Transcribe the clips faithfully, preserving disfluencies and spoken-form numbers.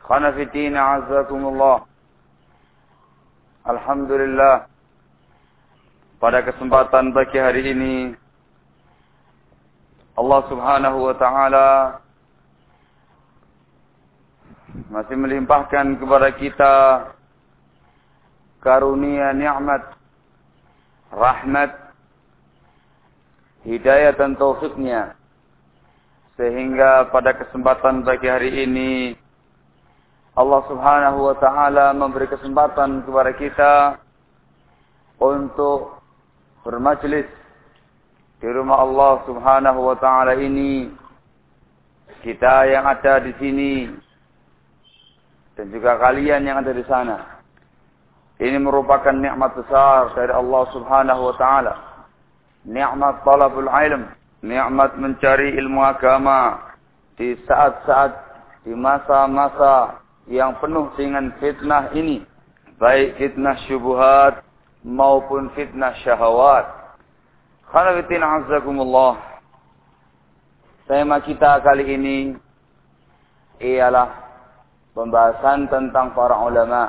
Khana fitina azakumullah. Alhamdulillah, pada kesempatan pagi hari ini Allah subhanahu wa ta'ala masih melimpahkan kepada kita karunia nikmat, rahmat, hidayah dan taufiknya, sehingga pada kesempatan pagi hari ini Allah subhanahu wa ta'ala memberi kesempatan kepada kita untuk bermajlis di rumah Allah subhanahu wa ta'ala ini. Kita yang ada di sini dan juga kalian yang ada di sana. Ini merupakan nikmat besar dari Allah subhanahu wa ta'ala. Nikmat talabul ilm, nikmat mencari ilmu agama di saat-saat, di masa-masa yang penuh dengan fitnah ini, baik fitnah syubhat maupun fitnah syahwat. Khanafitina azakumullah. Tema kita kali ini ialah pembahasan tentang para ulama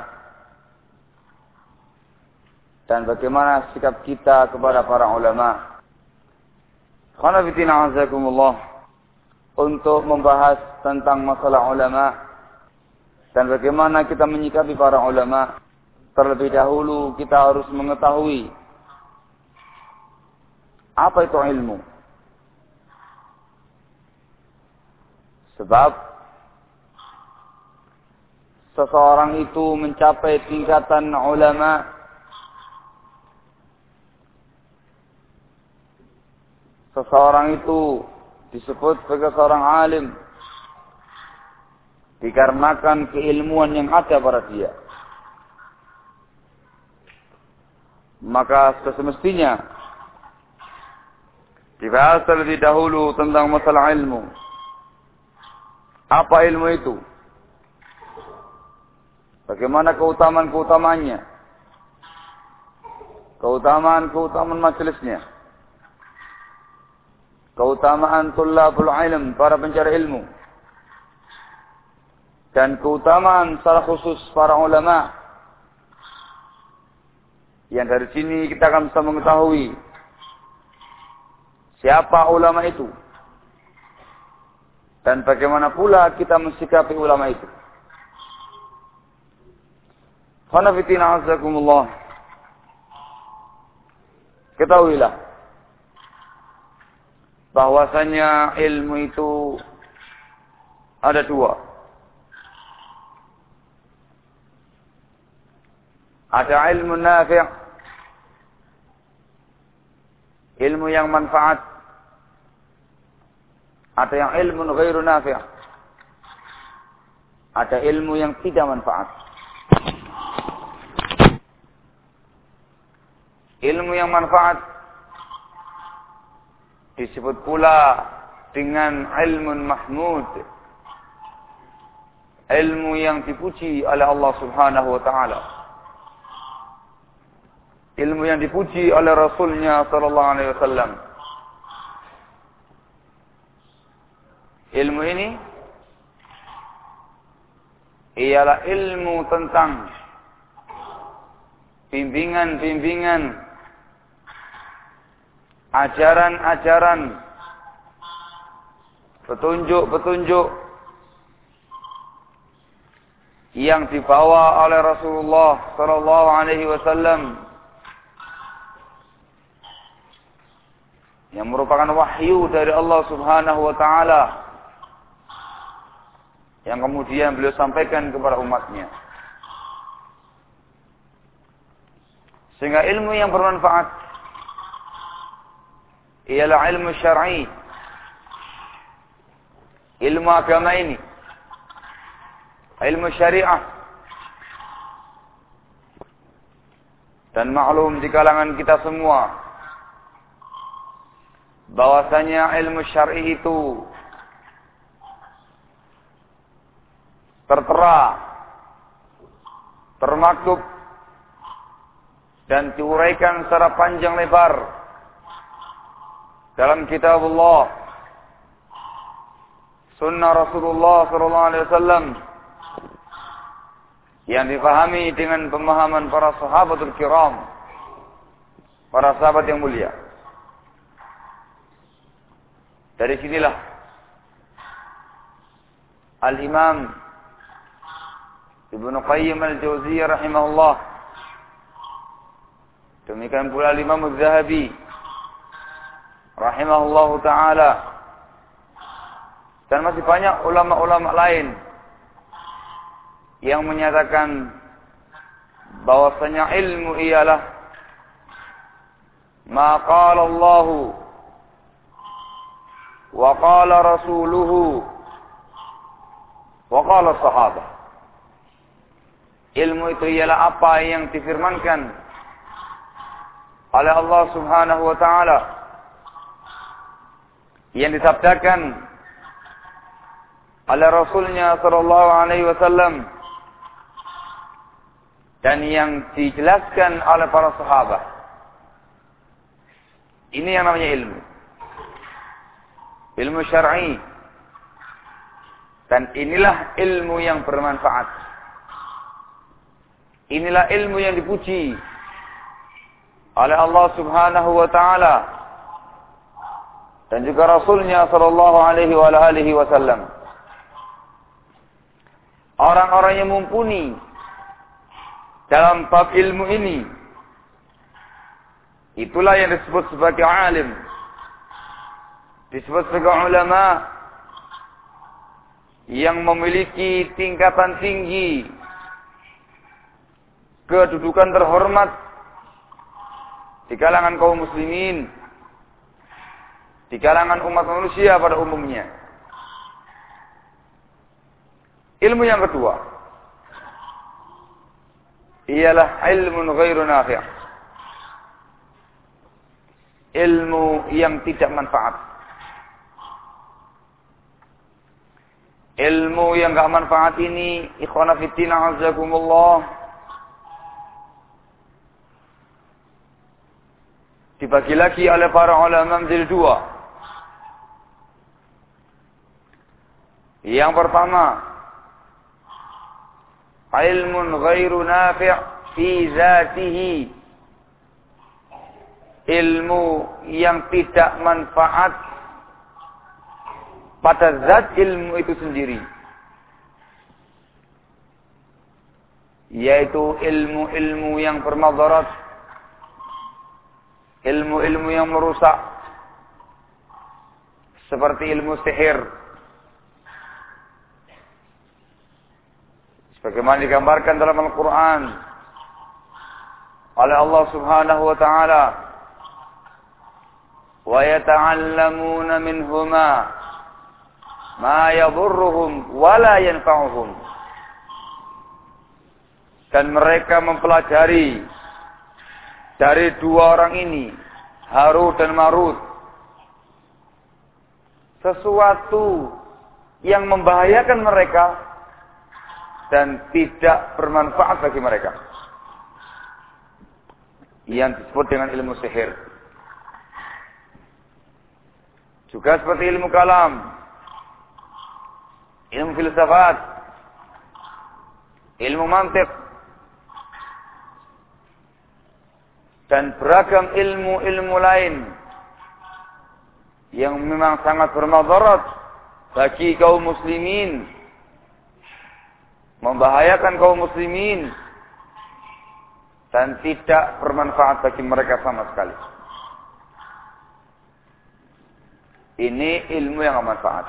dan bagaimana sikap kita kepada para ulama. Khanafitina azakumullah, untuk membahas tentang masalah ulama dan bagaimana kita menyikapi para ulama, terlebih dahulu kita harus mengetahui apa itu ilmu. Sebab seseorang itu mencapai tingkatan ulama seseorang itu disebut sebagai seorang alim dikarenakan keilmuan yang ada pada dia. Maka semestinya dibahas terlebih dahulu tentang masalah ilmu. Apa ilmu itu? Bagaimana keutamaan-keutamaannya? Keutamaan-keutamaan majelisnya. Keutamaan tullabul ilm, para pencari ilmu. Dan keutamaan secara khusus para ulama. Yang dari sini kita akan bisa mengetahui siapa ulama itu dan bagaimana pula kita mensikapi ulama itu. Khanafitina azakumullah. Ketahuilah bahwasanya ilmu itu ada dua. Ada ilmu nafi', ilmu yang manfaat. Ada yang ilmu ghairu nafi', ada ilmu yang tidak manfaat. Ilmu yang manfaat disebut pula dengan ilmu mahmud, ilmu yang dipuji oleh Allah subhanahu wa ta'ala, ilmu yang dipuji oleh Rasulnya sallallahu alaihi wasallam. Ilmu ini ialah ilmu tentang bimbingan-bimbingan, ajaran-ajaran, petunjuk-petunjuk yang dibawa oleh Rasulullah sallallahu alaihi wasallam, yang merupakan wahyu dari Allah subhanahu wa ta'ala, yang kemudian beliau sampaikan kepada umatnya. Sehingga ilmu yang bermanfaat ialah ilmu syar'i, ilmu agama ini, ilmu syariah. Dan maklum di kalangan kita semua bahwasanya ilmu syar'i itu tertera, termaktub dan diuraikan secara panjang lebar dalam kitab Allah, sunnah Rasulullah sallallahu alaihi wasallam, yang dipahami dengan pemahaman para sahabatul kiram, para sahabat yang mulia. Dari sinilah Al-Imam Ibnu Qayyim Al-Jauziyah rahimahullah, demikian pula Al-Imam Az-Zahabi rahimahullahu taala, dan masih banyak ulama-ulama lain yang menyatakan bahwasanya ilmu ialah ma qala Allah wa qala rasuluhu wa qala sahabah. Ilmu itu ialah apa yang difirmankan oleh Allah Subhanahu wa taala, yang disabdakan oleh Rasulnya sallallahu alaihi wasallam, dan yang dijelaskan oleh para sahabat. Ini yang namanya ilmu. Ilmu syar'i. Dan inilah ilmu yang bermanfaat. Inilah ilmu yang dipuji oleh Allah Subhanahu wa taala dan juga Rasulnya sallallahu alaihi wa alihi wasallam. Orang-orang yang mumpuni dalam bab ilmu ini, itulah yang disebut sebagai alim, disebut sebagai ulama yang memiliki tingkatan tinggi, kedudukan terhormat di kalangan kaum muslimin, di kalangan umat manusia pada umumnya. Ilmu yang kedua ialah ilmu ghairu nafi'. Ilmu yang tidak manfaat. Ilmu yang enggak manfaat ini, ikhwana fillah azakumullah, dibagi lagi oleh para ulama menjadi dua. Yang pertama, ilmun ghairu nafi' fi zatihi. Ilmu yang tidak manfaat pada zat ilmu itu sendiri, yaitu ilmu-ilmu yang bermadarat, ilmu-ilmu yang merusak, seperti ilmu sihir, sebagaimana digambarkan dalam Al-Quran oleh Allah Subhanahu wa ta'ala, wa yata'allamuna minhuma ma yadurruhum wa la yanfa'uhum. Dan mereka mempelajari dari dua orang ini, Harut dan Marut, sesuatu yang membahayakan mereka dan tidak bermanfaat bagi mereka, yang disebut dengan ilmu sihir. Juga seperti ilmu kalam, ilmu filsafat, ilmu mantiq, dan beragam ilmu-ilmu lain yang memang sangat bermadarat bagi kaum muslimin, membahayakan kaum muslimin, dan tidak bermanfaat bagi mereka sama sekali. Ini ilmu yang tidak manfaat,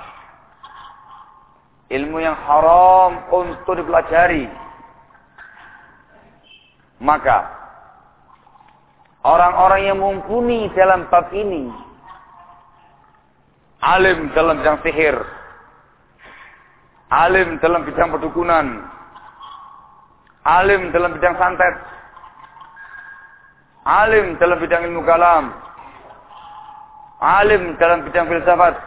ilmu yang haram untuk dipelajari. Maka orang-orang yang mumpuni dalam bab ini, alim dalam bidang sihir, alim dalam bidang perdukunan, alim dalam bidang santet, alim dalam bidang ilmu kalam, alim dalam bidang filsafat,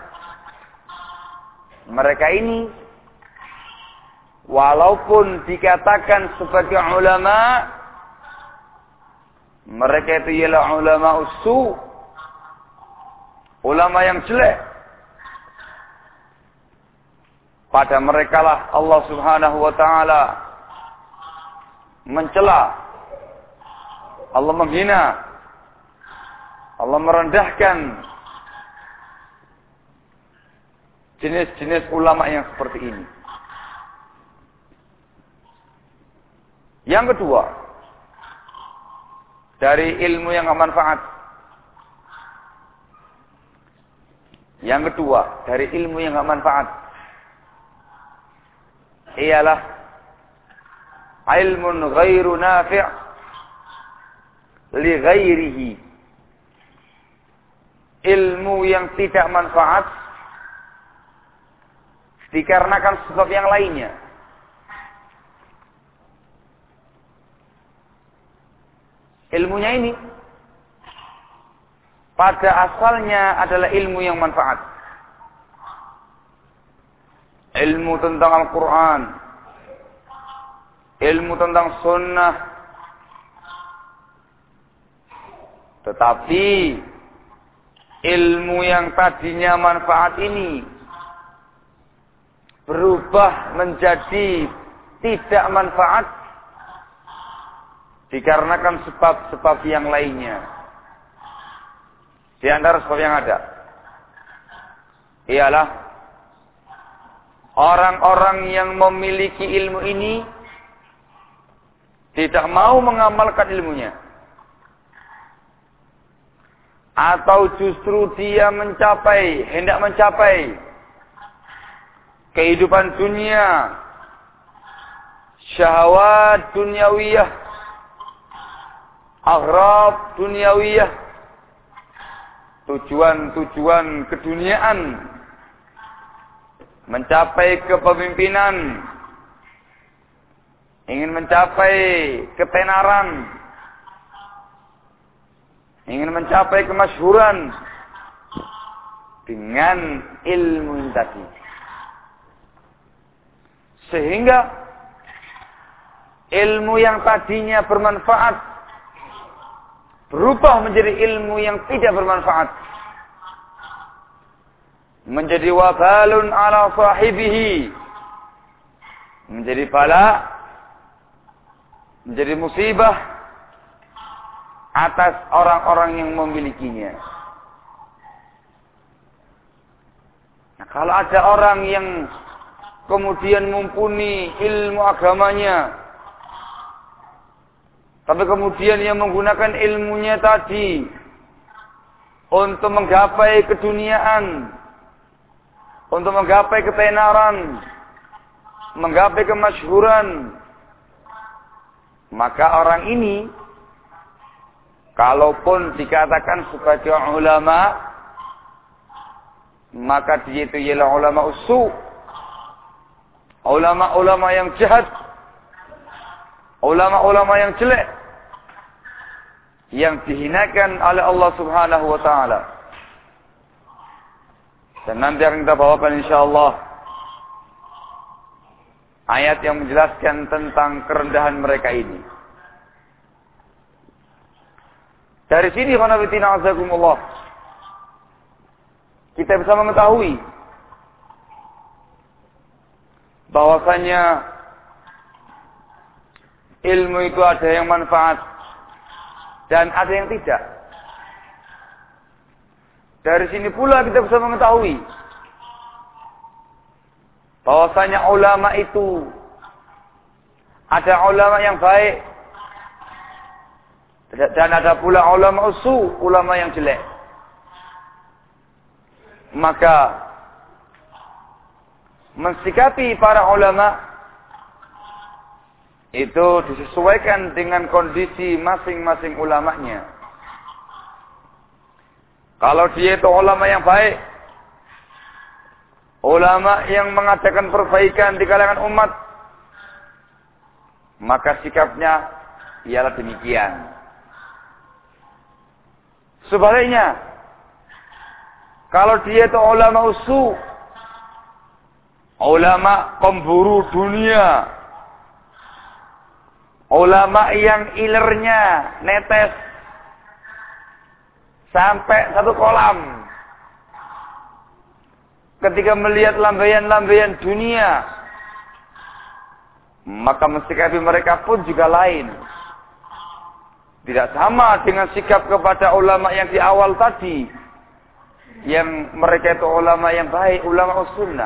mereka ini walaupun dikatakan sebagai ulama, mereka itu ialah ulama usu, ulama yang jelek. Pada mereka lah Allah Subhanahu wa ta'ala mencela, Allah menghina, Allah merendahkan jenis-jenis ulama yang seperti ini. Yang kedua, dari ilmu yang bermanfaat. Yang kedua, dari ilmu yang bermanfaat ialah ilmun ghairu nafi' li ghairihi. Ilmu yang tidak manfaat dikarenakan sebab yang lainnya. Ilmunya ini pada asalnya adalah ilmu yang manfaat. Ilmu tentang Al-Quran, ilmu tentang sunnah. Tetapi ilmu yang tadinya manfaat ini berubah menjadi tidak manfaat dikarenakan sebab-sebab yang lainnya. Di antara sebab yang ada ialah orang-orang yang memiliki ilmu ini tidak mau mengamalkan ilmunya, atau justru dia mencapai, hendak mencapai kehidupan dunia, syahwat duniawiyah, aghrab duniawiyah, tujuan-tujuan keduniaan, mencapai kepemimpinan, ingin mencapai ketenaran, ingin mencapai kemasyhuran dengan ilmu tadi. Sehingga ilmu yang tadinya bermanfaat berubah menjadi ilmu yang tidak bermanfaat, menjadi wabalun ala sahibihi, menjadi bala, menjadi musibah atas orang-orang yang memilikinya. Nah, kalau ada orang yang kemudian mumpuni ilmu agamanya, tapi kemudian ia menggunakan ilmunya tadi untuk menggapai keduniaan, untuk menggapai ketenaran, menggapai kemasyhuran, maka orang ini, kalaupun dikatakan sebagai ulama, maka dia itu ialah ulama usu, ulama-ulama yang jahat, ulama-ulama yang jelek, yang dihinakan oleh Allah Subhanahu wa taala. Dan nanti akan kita bawakan insyaallah ayat yang menjelaskan tentang kerendahan mereka ini. Dari sini khanafitina azakumullah, kita bisa mengetahui bahwasanya ilmu itu ada yang manfaat dan ada yang tidak. Dari sini pula kita bisa mengetahui bahwasanya ulama itu ada ulama yang baik dan ada pula ulama usu, ulama yang jelek. Maka mensikapi para ulama itu disesuaikan dengan kondisi masing-masing ulamanya. Kalau dia itu ulama yang baik, ulama yang mengadakan perbaikan di kalangan umat, maka sikapnya ialah demikian. Sebaliknya, kalau dia itu ulama usu, ulama pemburu dunia, ulama yang ilernya netes sampai satu kolam ketika melihat lambaian-lambaian dunia, maka mensikapi mereka pun juga lain. Tidak sama dengan sikap kepada ulama yang di awal tadi, yang mereka itu ulama yang baik, ulama sunnah.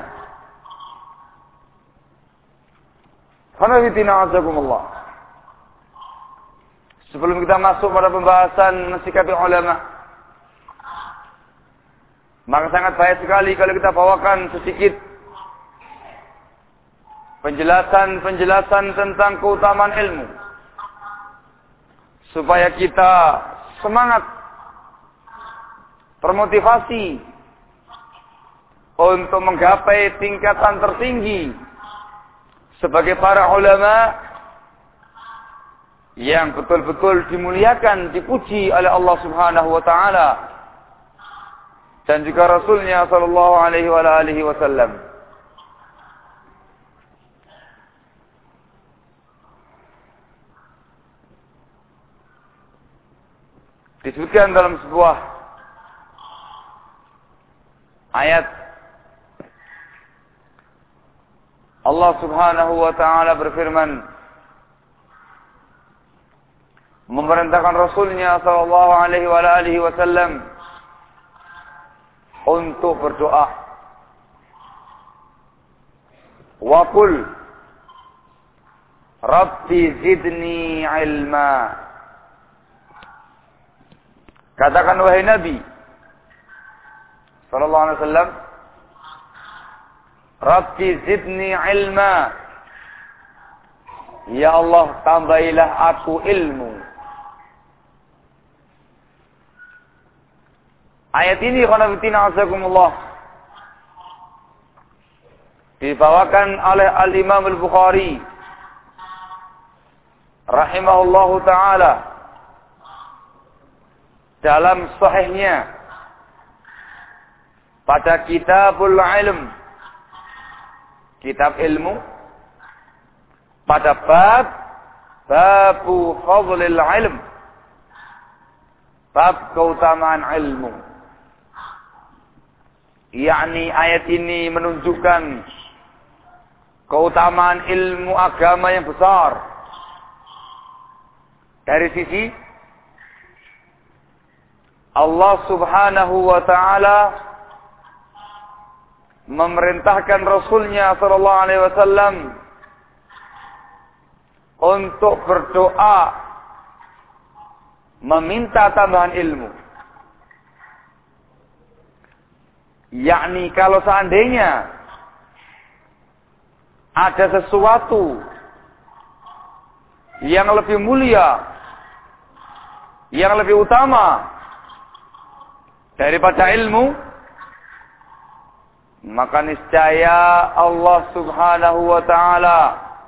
Hanafitina azakumullah. Sebelum kita masuk pada pembahasan mensikapi ulama, maka sangat baik sekali kalau kita bawakan sedikit penjelasan-penjelasan tentang keutamaan ilmu, supaya kita semangat, termotivasi untuk menggapai tingkatan tertinggi sebagai para ulama yang betul-betul dimuliakan, dipuji oleh Allah Subhanahu wa taala dan juga Rasulnya sallallahu alaihi wa alihi wasallam. Disebutkan dalam sebuah ayat, Allah Subhanahu wa taala berfirman, memerintahkan Rasulnya sallallahu alaihi wa alihi wasallam untuk berdoa. Wa qul Rabbi zidni ilma. Katakan wahai Nabi sallallahu alaihi wasallam, Rabbi zidni ilma. Ya Allah, tambahilah aku ilmu. Ayat ini khanafitina azakumullah dibawakan oleh Al-Imam Al-Bukhari rahimahullahu ta'ala dalam sahihnya pada kitabul ilm, kitab ilmu, pada bab babu fadlil ilm, bab keutamaan ilmu. Yakni ayat ini menunjukkan keutamaan ilmu agama yang besar. Dari sisi Allah Subhanahu wa ta'ala memerintahkan Rasulnya sallallahu alaihi wasallam untuk berdoa meminta tambahan ilmu. Yakni kalau seandainya ada sesuatu yang lebih mulia, yang lebih utama daripada ilmu, maka niscaya Allah Subhanahu wa ta'ala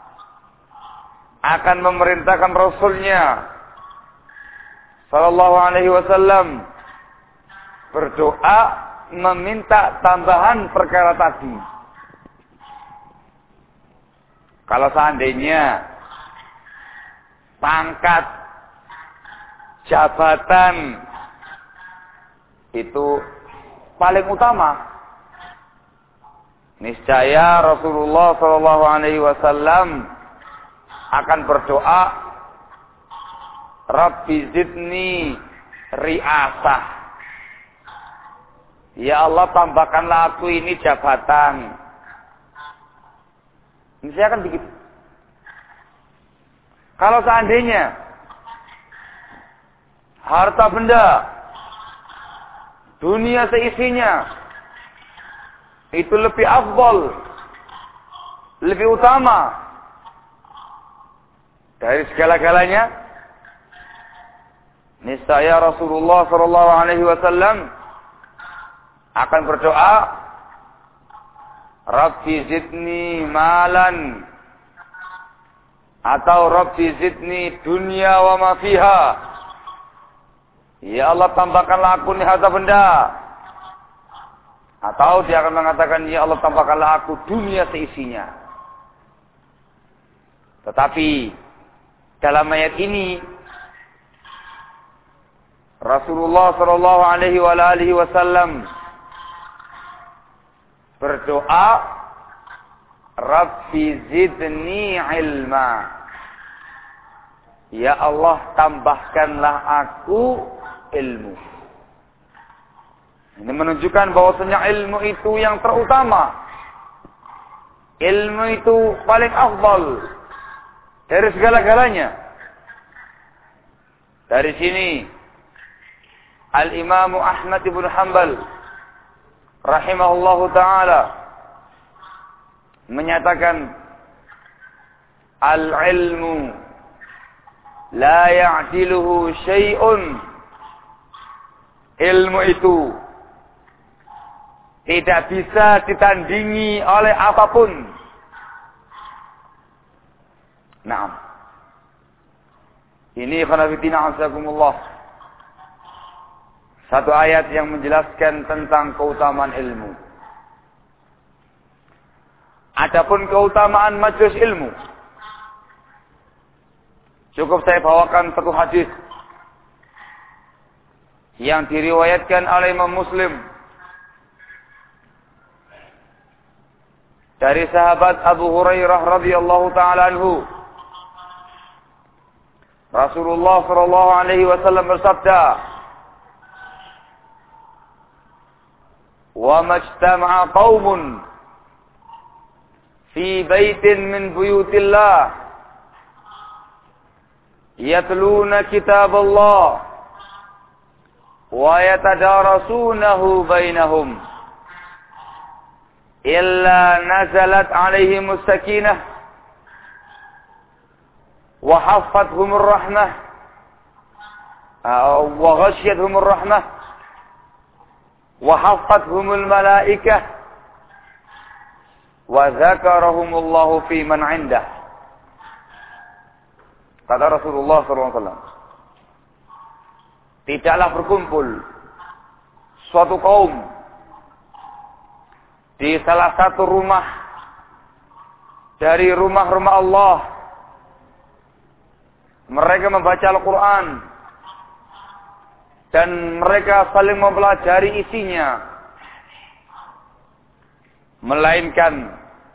akan memerintahkan Rasulnya sallallahu alaihi wasallam berdoa meminta tambahan perkara tadi. Kalau seandainya pangkat, jabatan itu paling utama, niscaya Rasulullah sallallahu alaihi wasallam akan berdoa, Rabbi zidni riasah. Ya Allah, tambahkanlah aku ini jabatan. Ini saya akan begitu. Kalau seandainya harta benda, dunia seisinya itu lebih afdal, lebih utama dari segala-galanya, niscaya Rasulullah sallallahu alaihi wasallam akan berdoa, Rabbi zidni malan, atau Rabbi zidni dunya wa ma fiha. Ya Allah, tambahkanlah aku ini harta benda. Atau dia akan mengatakan, ya Allah, tambahkanlah aku dunia seisinya. Tetapi dalam ayat ini Rasulullah sallallahu alaihi wa alihi wasallam berdoa Rabbi zidni ilma. Ya Allah, tambahkanlah aku ilmu. Ini menunjukkan bahwasanya ilmu itu yang terutama. Ilmu itu paling afdal dari segala-galanya. Dari sini Al-Imam Ahmad ibn Hanbal rahimahullahu taala menyatakan al-ilmu la ya'diluhu syai'un. Ilmu itu tidak bisa ditandingi oleh apapun. Naam. Ini khanafitina azakumullah. Satu ayat yang menjelaskan tentang keutamaan ilmu. Adapun keutamaan majelis ilmu, cukup saya bawakan satu hadis yang diriwayatkan oleh Imam Muslim dari sahabat Abu Hurairah radhiyallahu taala anhu. Rasulullah sallallahu alaihi wasallam bersabda, "Wa majtama'a qaumun fi baitin min buyutillah yatluna kitaballah wa yatadarasunahu bainahum illa nazalat alaihimus sakinah wa haffathumur rahmah wa ghashiyatuhumur rahmah wa haffathumul malaikah wa dzakarahumullahu fi man 'indah." Kata Rasulullah sallallahu alaihi wasallam, tidaklah berkumpul suatu kaum di salah satu rumah dari rumah-rumah Allah. Mereka membaca Al-Quran dan mereka saling mempelajari isinya, melainkan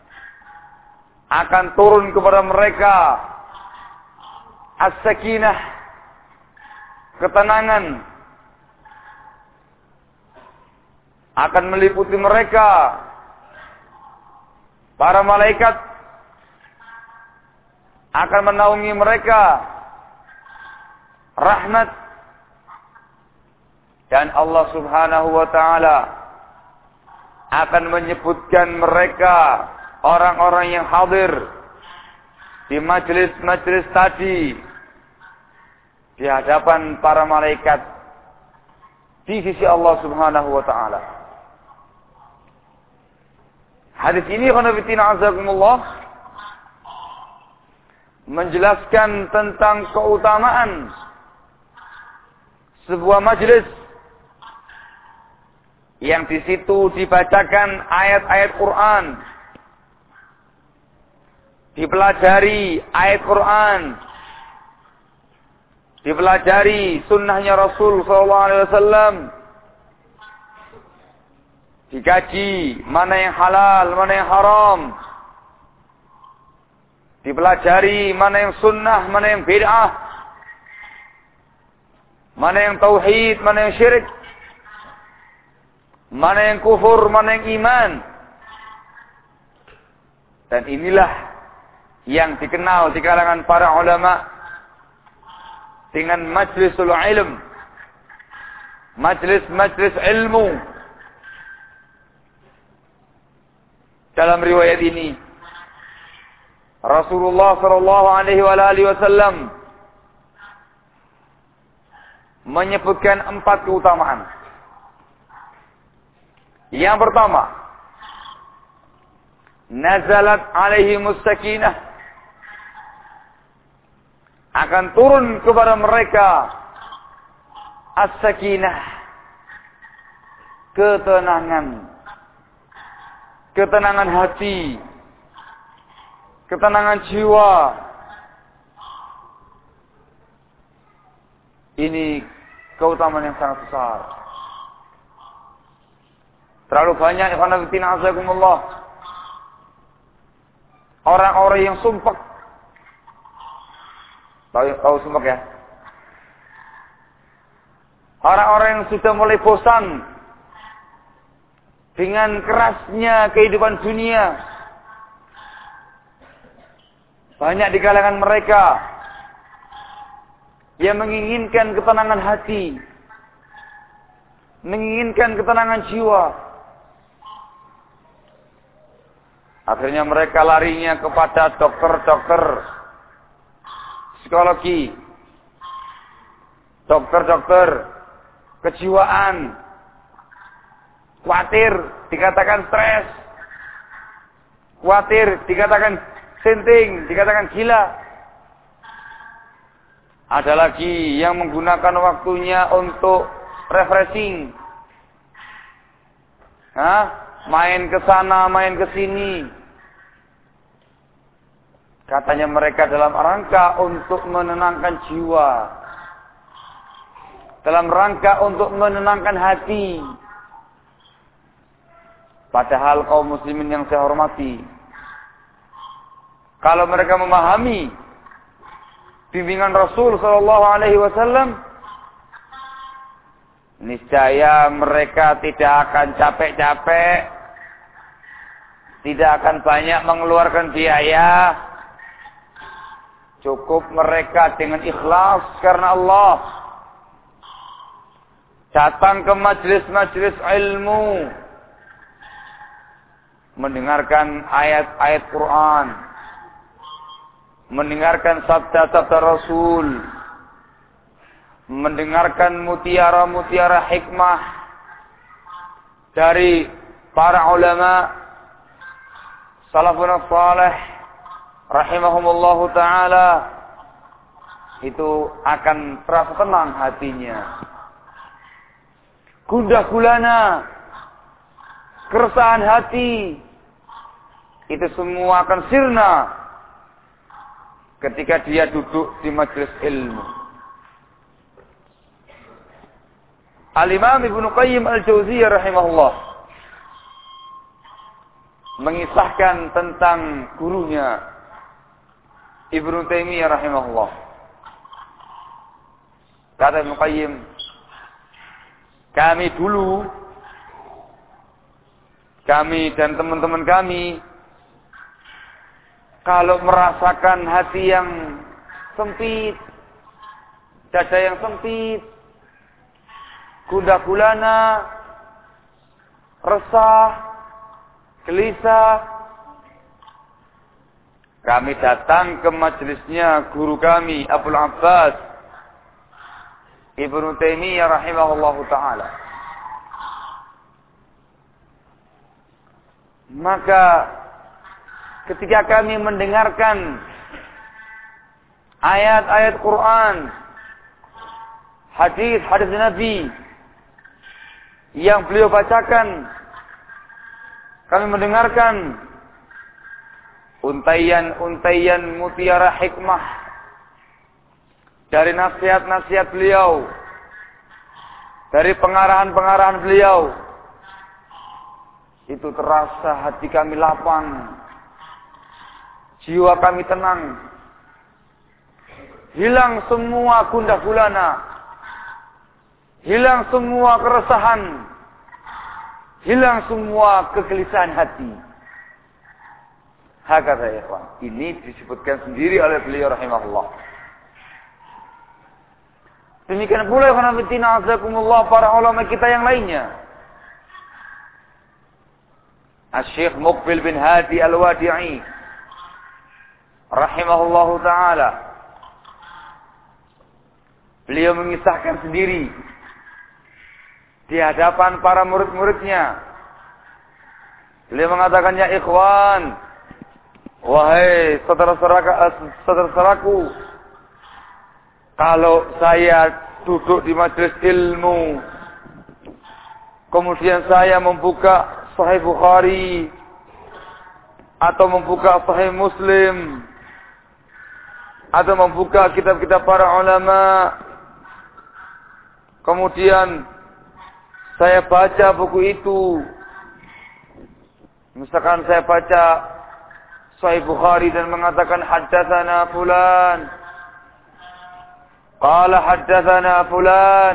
akan turun kepada mereka as-sakinah, ketenangan, akan meliputi mereka para malaikat, akan menaungi mereka rahmat, dan Allah subhanahu wa ta'ala akan menyebutkan mereka orang-orang yang hadir di majelis-majelis tadi di hadapan para malaikat di sisi Allah subhanahu wa ta'ala. Hadis ini khanafitina azakumullah menjelaskan tentang keutamaan sebuah majelis yang di situ dibacakan ayat-ayat Quran, dipelajari ayat Quran, dipelajari sunnahnya Rasul sallallahu alaihi wasallam, dikaji mana yang halal, mana yang haram, dipelajari mana yang sunnah, mana yang bid'ah, mana yang tauhid, mana yang syirik, mana yang kufur, mana yang iman. Dan inilah yang dikenal di kalangan para ulama dengan majlisul ilm, majlis-majlis ilmu. Dalam riwayat ini Rasulullah sallallahu alaihi wasallam menyebutkan empat keutamaan. Yang pertama, nazalat alaihimus sakinah, akan turun kepada mereka as-sakinah, ketenangan, ketenangan hati, ketenangan jiwa. Ini keutamaan yang sangat besar. Terlalu banyak ikhwan fillah azakumullah orang-orang yang sumpek. Tahu, tahu sumpek ya? Orang-orang yang sudah mulai bosan dengan kerasnya kehidupan dunia. Banyak di kalangan mereka yang menginginkan ketenangan hati, menginginkan ketenangan jiwa. Akhirnya mereka larinya kepada dokter-dokter psikologi, dokter-dokter kejiwaan. Khawatir dikatakan stres, khawatir dikatakan senting, dikatakan gila. Ada lagi yang menggunakan waktunya untuk refreshing. Hah? Main ke sana, main ke sini. Katanya mereka dalam rangka untuk menenangkan jiwa. Dalam rangka untuk menenangkan hati. Padahal kaum muslimin yang saya hormati, kalau mereka memahami bimbingan Rasul sallallahu alaihi wasallam, niscaya mereka tidak akan capek-capek, tidak akan banyak mengeluarkan biaya. Cukup mereka dengan ikhlas karena Allah datang ke majelis-majelis ilmu, mendengarkan ayat-ayat Quran, mendengarkan sabda-sabda Rasul, mendengarkan mutiara-mutiara hikmah dari para ulama salafun salih rahimahumullahu ta'ala, itu akan terasa tenang hatinya. Gundah gulana, keresahan hati, itu semua akan sirna ketika dia duduk di majelis ilmu. Al-Imam Ibnu Qayyim Al-Jauziyah rahimahullah mengisahkan tentang gurunya Ibnu Taimiyah rahimahullah. Kata Ibnu Qayyim, kami dulu, kami dan teman-teman kami, kalau merasakan hati yang sempit, dada yang sempit, gundah gulana, resah, gelisah, kami datang ke majelisnya guru kami Abul Abbas Ibnu Taimiyah rahimahullahu ta'ala. Maka ketika kami mendengarkan ayat-ayat Quran, hadis-hadis Nabi yang beliau bacakan, kami mendengarkan untaian-untaian mutiara hikmah dari nasihat-nasihat beliau, dari pengarahan-pengarahan beliau, itu terasa hati kami lapang, jiwa kami tenang, hilang semua gundah gulana, hilang semua keresahan, hilang semua kegelisahan hati. Hakata ya ikhwan, ini disebutkan sendiri oleh beliau rahimahullah. Demikian pula ikhwan fillah azakumullah para ulama kita yang lainnya. Asy-Syaikh Muqbil bin Hadi Al-Wadi'i rahimahullahu taala, beliau mengisahkan sendiri di hadapan para murid-muridnya. Beliau mengatakan, ya ikhwan, wahai saudara-saudaraku, kalau saya duduk di majelis ilmu, kemudian saya membuka Sahih Bukhari atau membuka Sahih Muslim atau membuka kitab-kitab para ulama, kemudian saya baca buku itu, misalkan saya baca Sahih Bukhari dan mengatakan haddatsana fulan. Qala haddatsana fulan.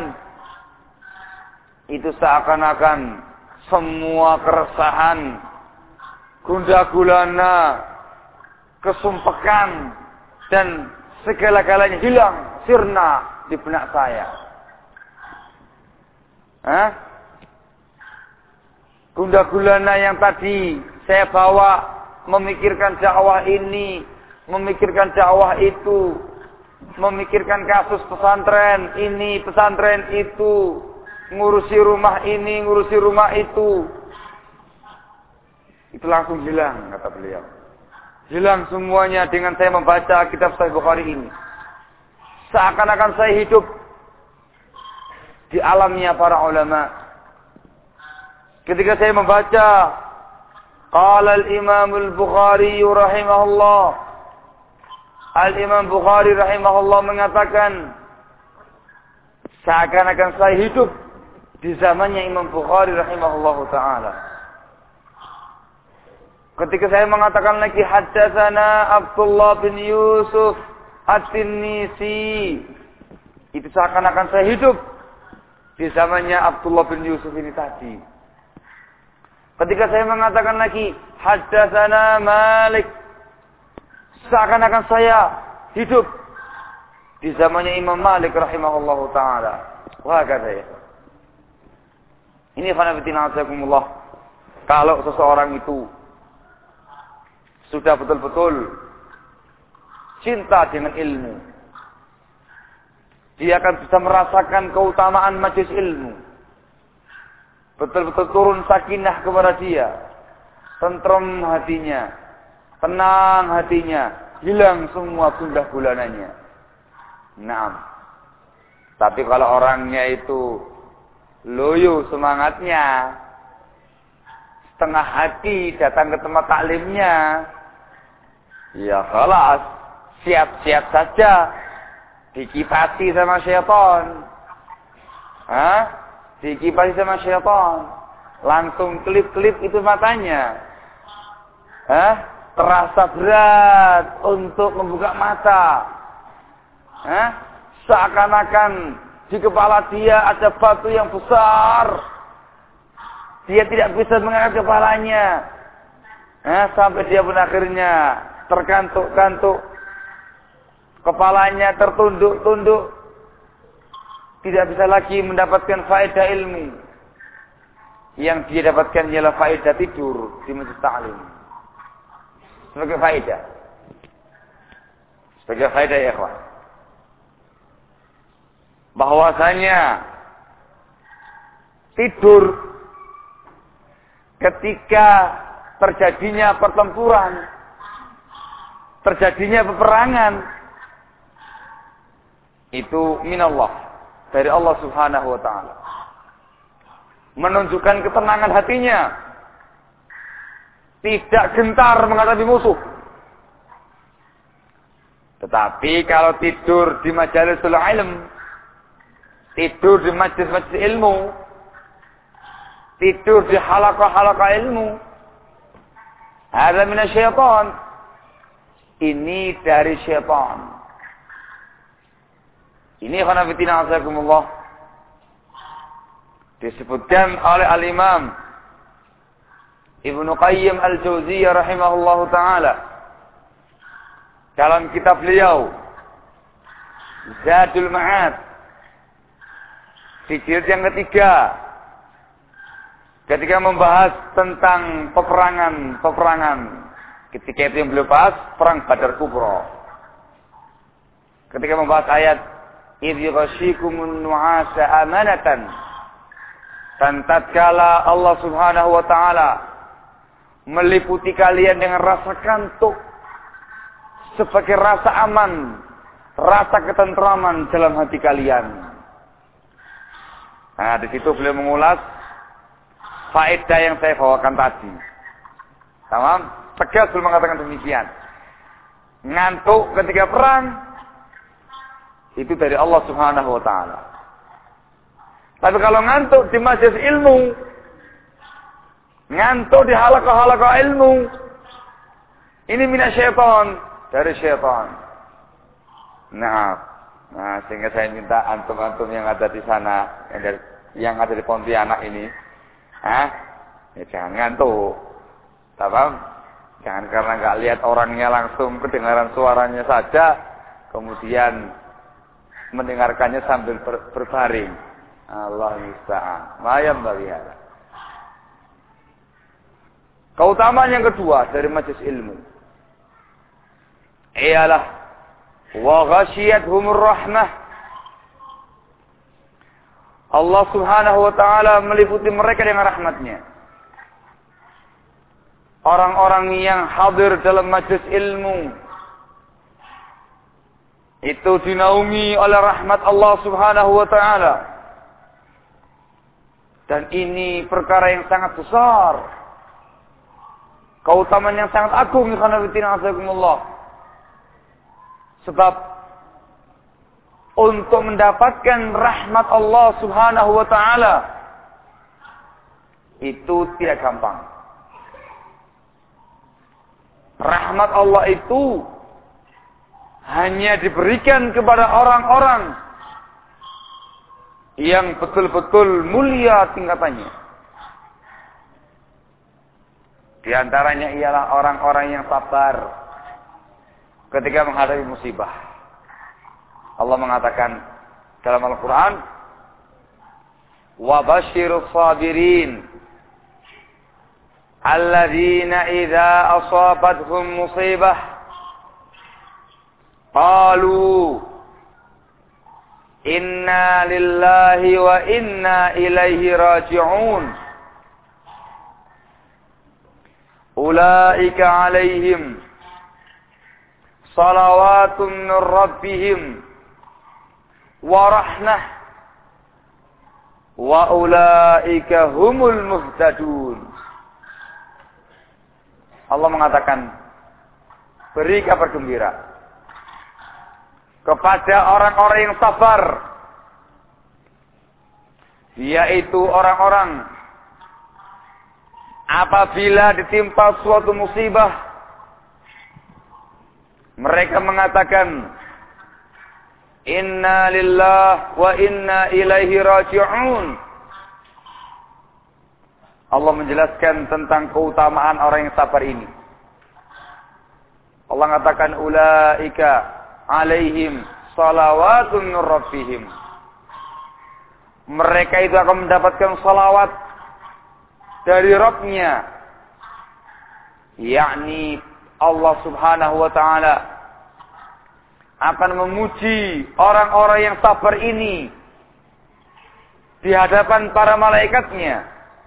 Itu seakan-akan semua keresahan, gundah gulana, kesumpekan dan segala-galanya hilang, sirna di benak saya. Hah? Gundah gulana yang tadi saya bawa memikirkan dakwah ini, memikirkan dakwah itu, memikirkan kasus pesantren ini, pesantren itu, ngurusi rumah ini, ngurusi rumah itu. Itu langsung hilang, kata beliau. Hilang semuanya dengan saya membaca kitab Sahih Bukhari ini. Seakan-akan saya hidup di alamnya para ulama. Ketika saya membaca qala al-Imam al-Bukhari rahimahullah, Al-Imam Bukhari rahimahullah mengatakan seakan-akan saya hidup di zamannya Imam Bukhari rahimahullah ta'ala. Ketika saya mengatakan lagi haddatsana Abdullah bin Yusuf At-Tinnisi, itu seakan-akan saya hidup di zamannya Abdullah bin Yusuf ini tadi. Ketika saya mengatakan lagi haddatsana Malik, seakan-akan saya hidup di zamannya Imam Malik rahimahullahu taala. Wah kata ya. Ini khanafitina azakumullah. Kalau seseorang itu sudah betul-betul cinta dengan ilmu, dia akan bisa merasakan keutamaan majelis ilmu. Betul-betul turun sakinah kepada dia, tentrem hatinya, tenang hatinya, hilang semua gundah gulananya. Naam. Tapi kalau orangnya itu loyo semangatnya, setengah hati datang ke tempat taklimnya, ya khalas, siap-siap saja dikipasi sama syaitan. Hah? Dikipasi sama syaitan. Langsung kelip-kelip itu matanya. Hah? Terasa berat untuk membuka mata. Hah? Seakan-akan di kepala dia ada batu yang besar. Dia tidak bisa mengangkat kepalanya. Hah? Sampai dia pun akhirnya terkantuk-kantuk. Kepalanya tertunduk-tunduk. Tidak bisa lagi mendapatkan faedah ilmu. Yang dia dapatkan ialah faedah tidur di majlis ta'lim. Sebagai faedah. Sebagai faedah ya ikhwan. Bahwasanya tidur ketika terjadinya pertempuran, terjadinya peperangan, itu minallah, dari Allah Subhanahu wa ta'ala. Menunjukkan ketenangan hatinya. Tidak gentar menghadapi musuh. Tetapi kalau tidur di majalisul ilm, tidur di majlis-majlis ilmu, tidur di halaqah-halaqah ilmu, hadza minasyaitan. Ini dari syaitan. Ini khanafitina azakumullah. Disebutkan oleh al-Imam Ibnu Qayyim al-Jauziyah rahimahullahu ta'ala dalam kitab beliau Zadul Ma'ad di jilid yang ketiga, ketika membahas tentang peperangan-peperangan, ketika itu yang beliau bahas perang Badar Kubra, ketika membahas ayat idh yaghshikumun nu'asa amanatan, dan tatkala Allah Subhanahu wa ta'ala meliputi kalian dengan rasa kantuk sebagai rasa aman, rasa ketentraman dalam hati kalian. Nah, di situ beliau mengulas faedah yang saya bawakan tadi. Tamam? Tegas beliau mengatakan demikian. Ngantuk ketika perang itu dari Allah Subhanahu wa ta'ala. Tapi kalau ngantuk di majelis ilmu, ngantuk di halaqah-halaqah ilmu, Ini minasyaiton, dari syaitan. Nah, nah sehingga saya minta antum-antum yang ada di sana, yang, dari, yang ada di Pontianak ini, ah, ya jangan ngantuk. Paham? Jangan karena nggak lihat orangnya langsung, kedengaran suaranya saja, kemudian mendengarkannya sambil ber, berbaring. Allah musta'an. Mayam bagihara. Keutamaan yang kedua dari majelis ilmu ialah wa ghasyiyatuhumur rahmah. Allah Subhanahu wa taala meliputi mereka dengan rahmatnya. Orang-orang yang hadir dalam majelis ilmu itu dinaungi oleh rahmat Allah Subhanahu wa taala. Dan ini perkara yang sangat besar. Keutamaan yang sangat agung, ikhwanafiddin azakumullah. Sebab untuk mendapatkan rahmat Allah Subhanahu wa taala itu tidak gampang. Rahmat Allah itu hanya diberikan kepada orang-orang yang betul-betul mulia tingkatannya. Di antaranya ialah orang-orang yang sabar ketika menghadapi musibah. Allah mengatakan dalam Al-Quran, wa basyirus sabirin alladzina idza asabathum musibah qalu inna lillahi wa inna ilaihi raji'un. Ulaika alaihim salawatun min rabbihim wa rahmah wa ulaika humul muhtadun. Allah mengatakan, beri kabar gembira kepada orang-orang yang sabar, yaitu orang-orang apabila ditimpa suatu musibah, mereka mengatakan, inna lillah wa inna ilaihi raji'un. Allah menjelaskan tentang keutamaan orang yang sabar ini. Allah mengatakan, ulaika alaihim salawatun min rabbihim. Mereka itu akan mendapatkan salawat dari Rabb-Nya, yakni Allah Subhanahu wa taala akan memuji orang-orang yang sabar ini di hadapan para malaikatnya.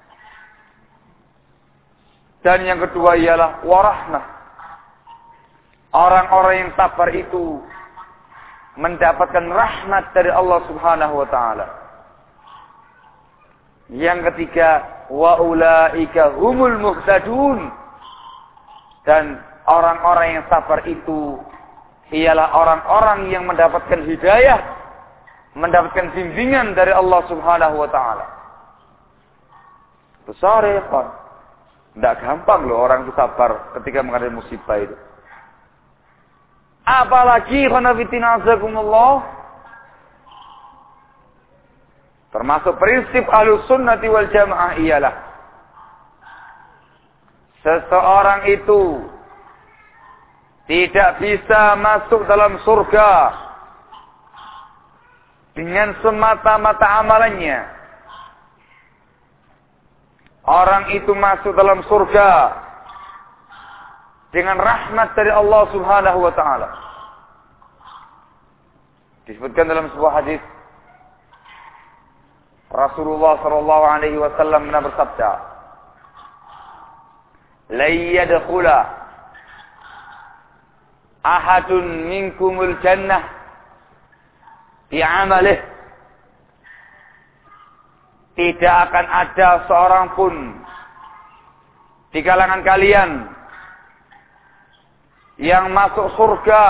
Dan yang kedua ialah warahmah. Orang-orang yang sabar itu mendapatkan rahmat dari Allah Subhanahu wa taala. Yang ketiga, wa ulaika humul muhtadun. Dan orang-orang yang sabar itu ialah orang-orang yang mendapatkan hidayah, mendapatkan bimbingan dari Allah Subhanahu wa taala. Besar ya, Pak. Tidak gampang loh orang itu sabar ketika menghadapi musibah itu. Apalagi khanafitin azakumullah, termasuk prinsip Ahlus Sunnati wal Jamaah ialah seseorang itu tidak bisa masuk dalam surga dengan semata-mata amalannya. Orang itu masuk dalam surga dengan rahmat dari Allah Subhanahu wa taala. Disebutkan dalam sebuah hadis, Rasulullah sallallahu alaihi wasallam pernah bersabda, "La yadkhula ahadun minkumul jannah bi 'amalihi." Tidak akan ada seorang pun di kalangan kalian yang masuk surga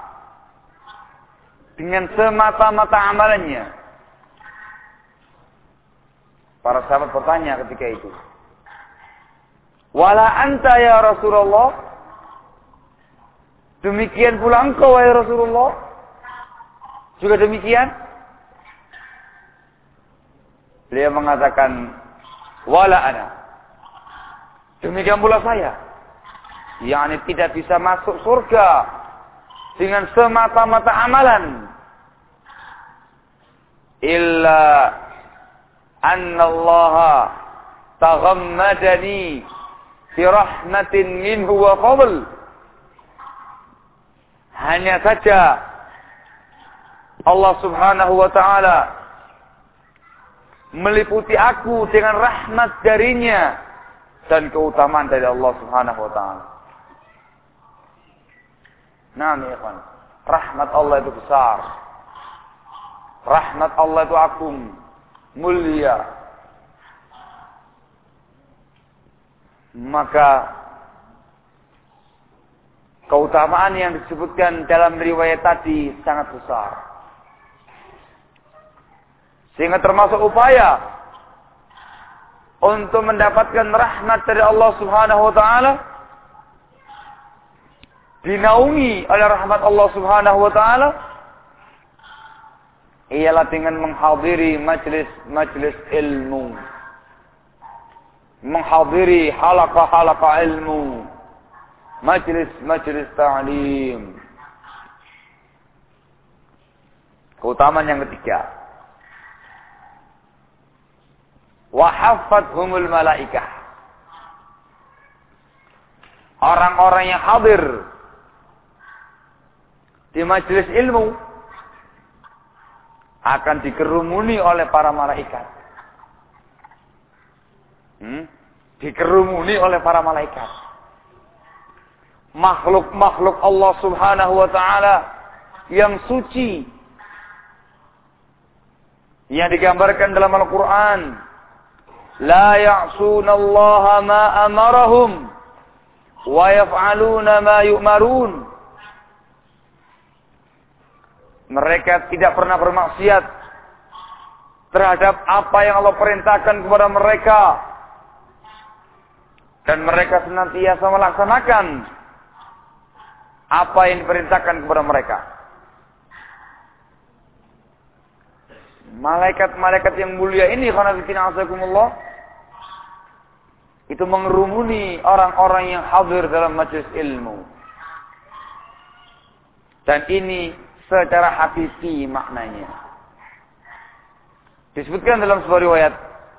dengan semata-mata amalannya. Para sahabat bertanya ketika itu, "Wala anta ya Rasulullah?" Demikian pula engkau, wahai Rasulullah. Juga demikian. Beliau mengatakan, wala ana. Demikian pula saya. Yakni tidak bisa masuk surga dengan semata-mata amalan. Illa annallaha taghammadani fi rahmatin minhu wa fadl. Hanya saja Allah Subhanahu wa ta'ala meliputi aku dengan rahmat darinya dan keutamaan dari Allah Subhanahu wa ta'ala. Nah, ya ikhwan, rahmat Allah itu besar. Rahmat Allah itu agung, mulia. Maka keutamaan yang disebutkan dalam riwayat tadi sangat besar. Sehingga termasuk upaya untuk mendapatkan rahmat dari Allah Subhanahu wa ta'ala, dinaungi oleh rahmat Allah Subhanahu wa ta'ala, ialah dengan menghadiri majlis-majlis ilmu, menghadiri halaqah-halaqah ilmu, majlis-majlis ta'lim. Keutamaan yang ketiga, wa haffathumul malaikah. Orang-orang yang hadir di majelis ilmu akan dikerumuni oleh para malaikat. Hmm? Dikerumuni oleh para malaikat. Makhluk-makhluk Allah Subhanahu wa ta'ala yang suci, yang digambarkan dalam Al-Quran. La ya'sunallaha ma amarahum wa yaf'aluna ma yu'marun. Mereka tidak pernah bermaksiat terhadap apa yang Allah perintahkan kepada mereka, dan mereka senantiasa melaksanakan apa yang diperintahkan kepada mereka. Malaikat-malaikat yang mulia ini, khanafitina azakumullah, itu mengerumuni orang-orang yang hadir dalam majelis ilmu. Dan ini secara hakiki maknanya. Disebutkan dalam sebuah riwayat,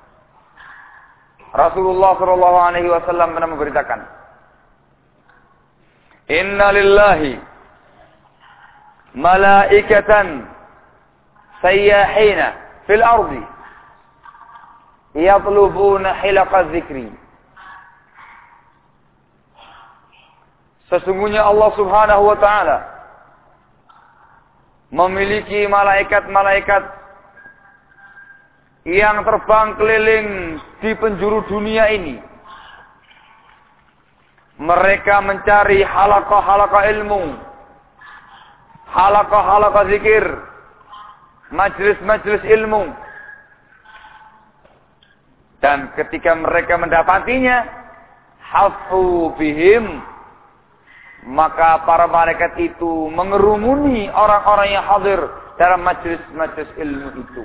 Rasulullah Shallallahu Alaihi Wasallam pernah memberitakan, Inna lillahi malaikatan sayyahina fil ardi yatlubuna hilaqa dzikri. Sesungguhnya Allah Subhanahu wa ta'ala memiliki malaikat-malaikat yang terbang keliling di penjuru dunia ini. Mereka mencari halaqah-halaqah ilmu, halaqah-halaqah zikir, majlis-majlis ilmu. Dan ketika mereka mendapatinya, hafu bihim, maka para malaikat itu mengerumuni orang-orang yang hadir dalam majlis-majlis ilmu itu.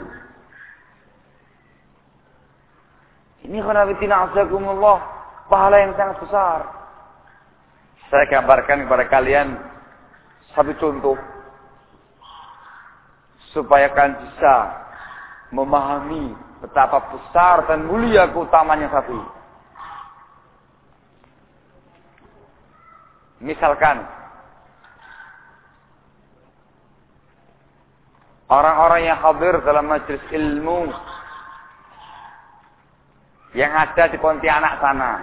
Ini khanafitina azakumullah, pahala yang sangat besar. Saya gambarkan kepada kalian satu contoh supaya kalian bisa memahami betapa besar dan mulia keutamanya satu. Misalkan orang-orang yang hadir dalam majelis ilmu yang ada di Pontianak sana,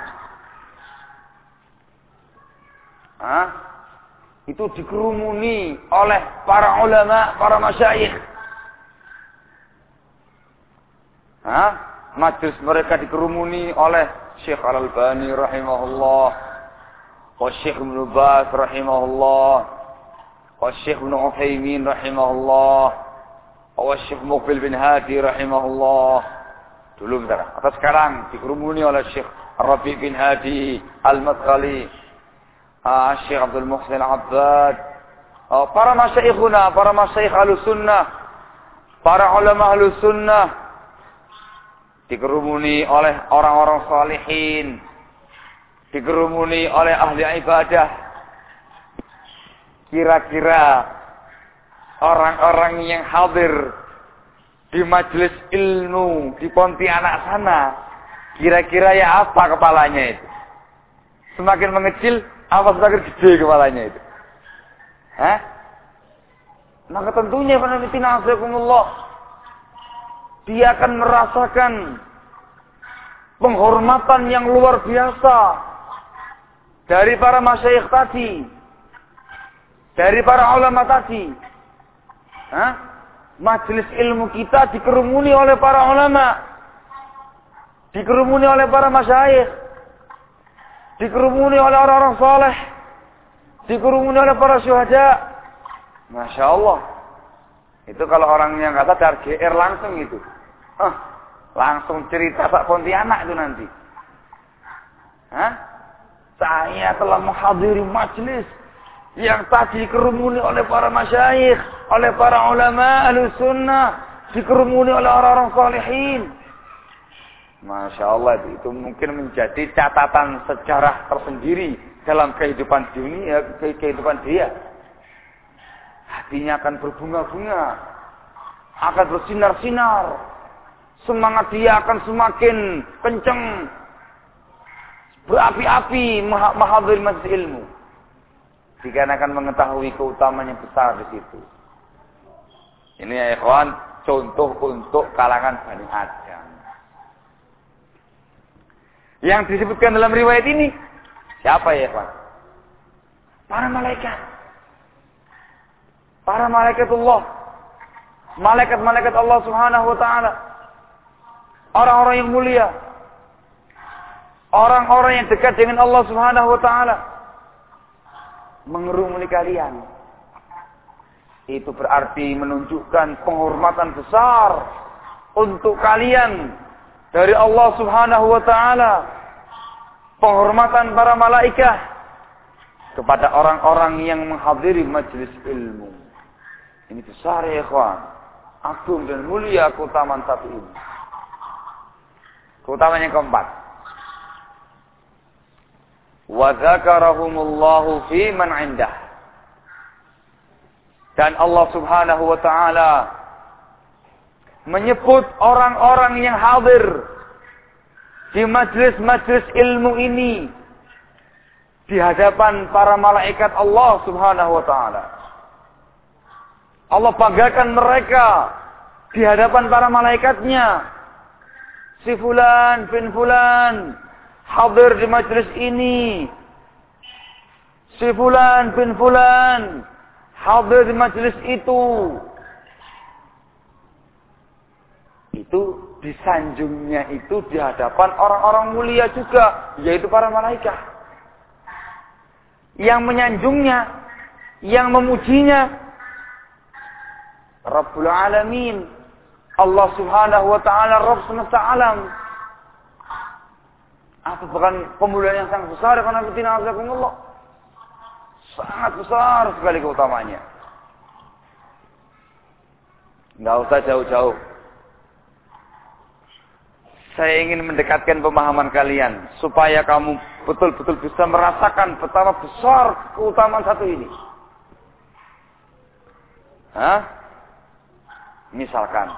Hah? itu dikerumuni oleh para ulama, para masyayikh. Hah? Majelis mereka dikerumuni oleh Syekh Al-Albani rahimahullah, wa Syekh Ibn Baz rahimahullah, wa Syekh Ibn Uthaymin rahimahullah, wa Syekh Muqbil bin Hadi rahimahullah. Dulu bentar, atau sekarang dikerumuni oleh Syekh Rabi bin Hadi Al-Madkhali, uh, Syekh Abdul Muhsin Al-Abbad, uh, para masyayikhuna, para masyayikh Ahlussunnah, para ulama Ahlussunnah dikerumuni oleh orang-orang salihin, dikerumuni oleh ahli ibadah. Kira-kira orang-orang yang hadir di majelis ilmu di Pontianak sana, kira-kira ya apa kepalanya itu? Semakin mengecil, apa semakin gede kepalanya itu? Hah? Maka tentunya Allah, dia akan merasakan penghormatan yang luar biasa dari para masyayikh tadi, dari para ulama tadi. Hah? Majelis ilmu kita dikerumuni oleh para ulama, dikerumuni oleh para masyayikh, dikerumuni oleh orang-orang saleh, dikerumuni oleh para syuhada. Masya Allah. Itu kalau orang yang kata sadar G R langsung itu. Ah, langsung cerita Pak Pontianak itu nanti. Hah? Saya telah menghadiri majelis yang tadi dikerumuni oleh para masyayikh, oleh para ulama Ahlussunnah, dikerumuni oleh orang-orang salihin. Masya Allah, itu, itu mungkin menjadi catatan sejarah tersendiri dalam kehidupan dunia, kehidupan dia. Hatinya akan berbunga-bunga, akan bersinar-sinar, semangat dia akan semakin kencang, berapi-api menghadiri majelis ilmu. Dikarenakan mengetahui keutamaan yang besar di situ. Ini ya ikhwan, contoh untuk kalangan Bani Adam. Yang disebutkan dalam riwayat ini, siapa ya ikhwan? Para malaikat. Para malaikat Allah. Malaikat-malaikat Allah Subhanahu wa taala. Orang-orang yang mulia. Orang-orang yang dekat dengan Allah Subhanahu wa taala. Mengerumuni kalian. Itu berarti menunjukkan penghormatan besar untuk kalian dari Allah Subhanahu wa taala. Penghormatan para malaikat kepada orang-orang yang menghadiri majelis ilmu. Ini besar ya ikhwan. Agung dan mulia keutamaan satu ini. Keutamaan yang keempat. Wa dzakarahumullahu fi man 'indah. Dan Allah Subhanahu wa taala menyebut orang-orang yang hadir di majelis-majelis ilmu ini di hadapan para malaikat Allah Subhanahu wa taala. Allah banggakan mereka di hadapan para malaikatnya. Si fulan bin fulan hadir di majelis ini. Si fulan bin fulan hadir di majelis itu. Itu disanjungnya itu di hadapan orang-orang mulia juga, yaitu para malaikat. Yang menyanjungnya, yang memujinya Rabbul Alamin, Allah Subhanahu wa taala, Rabb semesta alam. Apa bukan pemulihan yang sangat besar karena fitina azakumullah. Sangat besar sekali keutamaannya. Enggak usah jauh-jauh. Saya ingin mendekatkan pemahaman kalian supaya kamu betul-betul bisa merasakan betapa besar keutamaan satu ini. Hah? Misalkan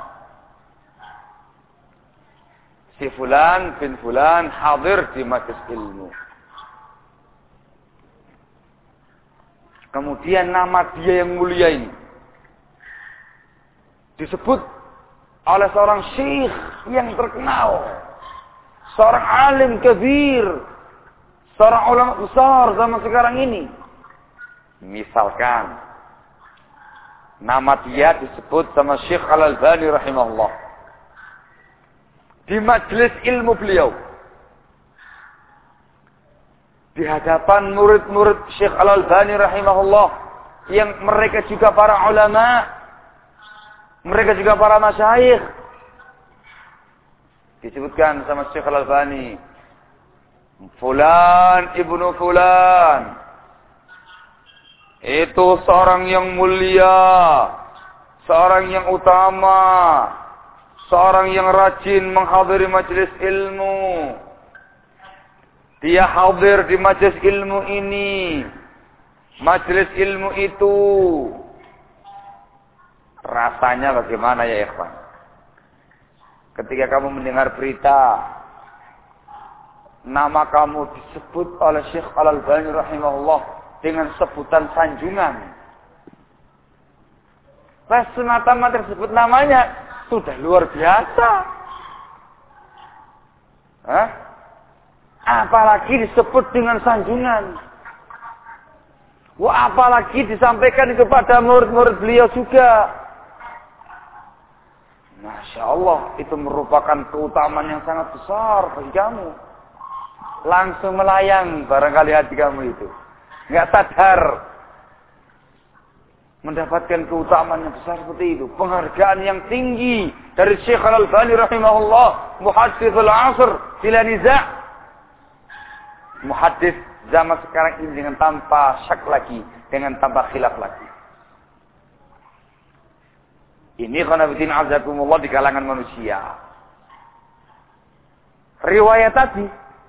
si fulan bin fulan hadir di majelis ilmu. Kemudian nama dia yang mulia ini disebut oleh seorang syekh yang terkenal, seorang alim kabir, seorang ulama besar zaman sekarang ini. Misalkan nama dia disebut sama Syekh Al-Albani rahimahullah di majelis ilmu beliau, di hadapan murid-murid Syekh Al-Albani rahimahullah yang mereka juga para ulama, mereka juga para masyayikh. Disebutkan sama Syekh Al-Albani, fulan ibnu fulan Itu seorang yang mulia, seorang yang utama, seorang yang rajin menghadiri majelis ilmu. Dia hadir di majelis ilmu ini, majelis ilmu itu. Rasanya bagaimana ya ikhwan? Ketika kamu mendengar berita, nama kamu disebut oleh Syekh Al-Albani rahimahullah dengan sebutan sanjungan. Pas semata-mata tersebut namanya sudah luar biasa. Hah? Apalagi disebut dengan sanjungan. Wah, apalagi disampaikan kepada murid-murid beliau juga. Masya Allah, itu merupakan keutamaan yang sangat besar bagi kamu. Langsung melayang barangkali hati kamu itu. Nggak sadar mendapatkan keutamaan yang besar seperti itu. Penghargaan yang tinggi dari Syekh Al-Albani rahimahullah. Muhaddithul asr bila niza'. Muhaddith zaman sekarang ini dengan tanpa syak lagi. Dengan tanpa khilaf lagi. Ini khanafiddin azakumullah di kalangan manusia. Riwayat tadi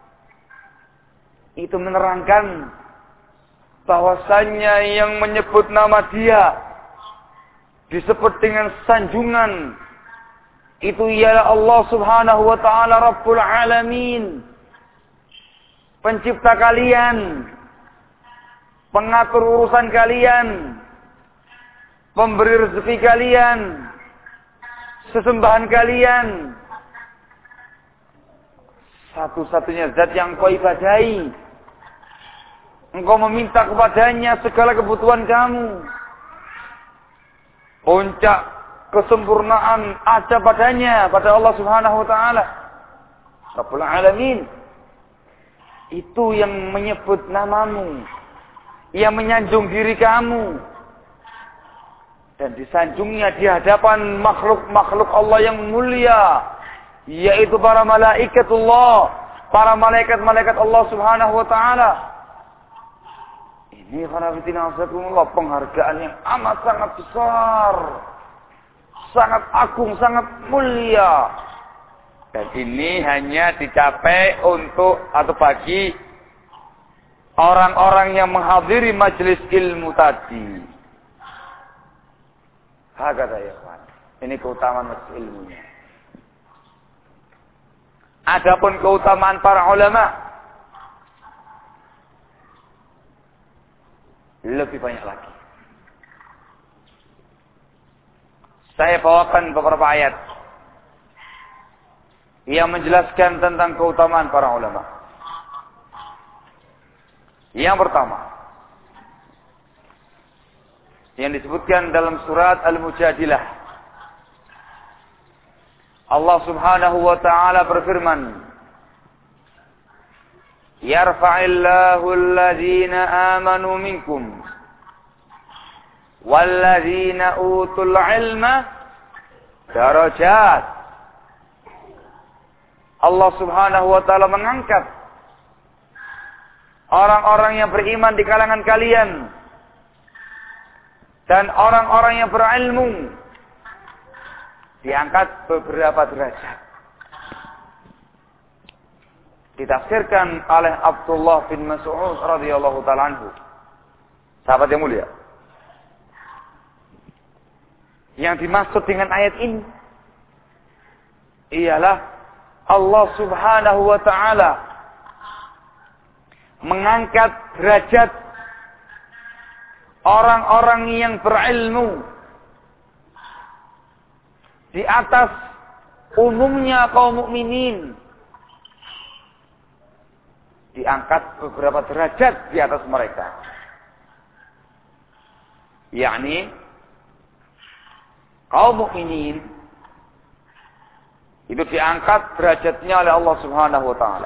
itu menerangkan bahwasanya yang menyebut nama dia disebut dengan sanjungan itu ialah Allah Subhanahu wa taala Rabbul Alamin, pencipta kalian, pengatur urusan kalian, pemberi rezeki kalian, sesembahan kalian, satu-satunya zat yang kau ibadahi. Engkau meminta kepadanya segala kebutuhan kamu. Puncak kesempurnaan ada padanya, pada Allah Subhanahu wa taala Rabbul Alamin. Itu yang menyebut namamu, yang menyanjung diri kamu, dan disanjungnya di hadapan makhluk-makhluk Allah yang mulia, yaitu para malaikatullah, para malaikat-malaikat Allah Subhanahu wa taala. Ini khanafiddin azakumullah, penghargaan yang amat sangat besar, sangat agung, sangat mulia. Dan ini hanya dicapai untuk atau bagi orang-orang yang menghadiri majelis ilmu tadi. Hakata ya kawan. Ini keutamaan majelis ilmunya. Adapun keutamaan para ulama lebih banyak lagi. Saya bawakan beberapa ayat yang menjelaskan tentang keutamaan para ulama. Yang pertama, yang disebutkan dalam surat Al-Mujadilah, Allah Subhanahu wa taala berfirman, Yarfa'illahu alladhina amanu minkum walladhina utul ilma darajat. Allah Subhanahu wa taala mengangkat orang-orang yang beriman di kalangan kalian dan orang-orang yang berilmu, diangkat beberapa derajat. Ditafsirkan oleh Abdullah bin Mas'ud radhiyallahu taala anhu, sahabat yang mulia. Yang dimaksud dengan ayat ini ialah Allah Subhanahu wa taala mengangkat derajat orang-orang yang berilmu di atas umumnya kaum mukminin. Diangkat beberapa derajat di atas mereka. Yakni kaum mukminin itu diangkat derajatnya oleh Allah Subhanahu wa taala.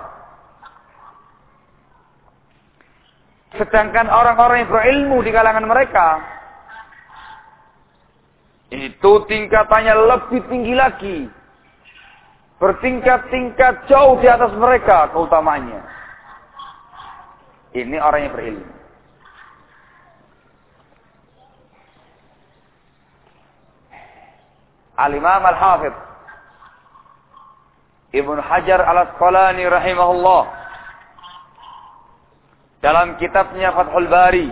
Sedangkan orang-orang yang berilmu di kalangan mereka itu tingkatannya lebih tinggi lagi. Bertingkat-tingkat jauh di atas mereka keutamaannya. Ini orang yang berilmu. Al-Imam Al-Hafidh Ibnu Hajar Al-Asqalani rahimahullah dalam kitabnya Fathul Bari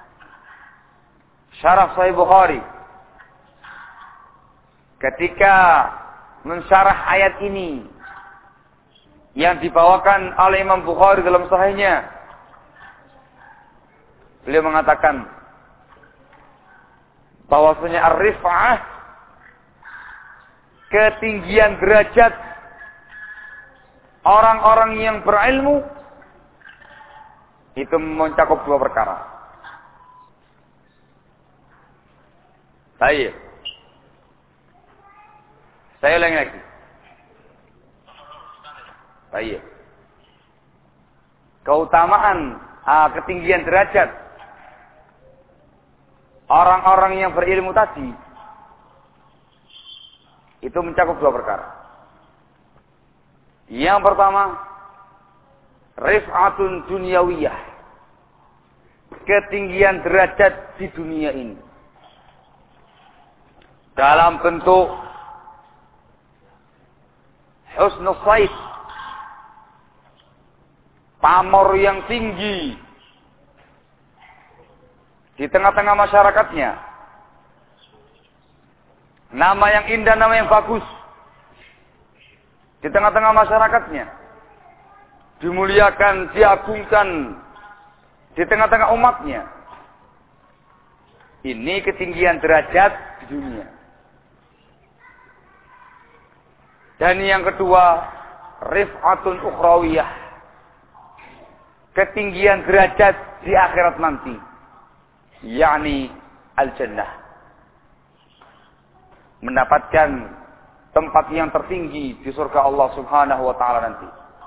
Syarah Sahih Bukhari, ketika mensyarah ayat ini yang dibawakan oleh Imam Bukhari dalam Sahihnya, beliau mengatakan bahwasanya ar-rif'ah, ketinggian derajat orang-orang yang berilmu, itu mencakup dua perkara. Baik. Saya ulangi lagi. Baik. Keutamaan, ah, ketinggian derajat orang-orang yang berilmu tadi itu mencakup dua perkara. Yang pertama, rif'atun dunyawiyah, ketinggian derajat di dunia ini dalam bentuk husnul said, pamor yang tinggi di tengah-tengah masyarakatnya, nama yang indah, nama yang bagus di tengah-tengah masyarakatnya, dimuliakan, diagungkan di tengah-tengah umatnya. Ini ketinggian derajat di dunia. Dan yang kedua, rif'atun ukhrawiyah, ketinggian derajat di akhirat nanti, yakni al-jannah, mendapatkan tempat yang tertinggi di surga Allah Subhanahu wa taala nanti.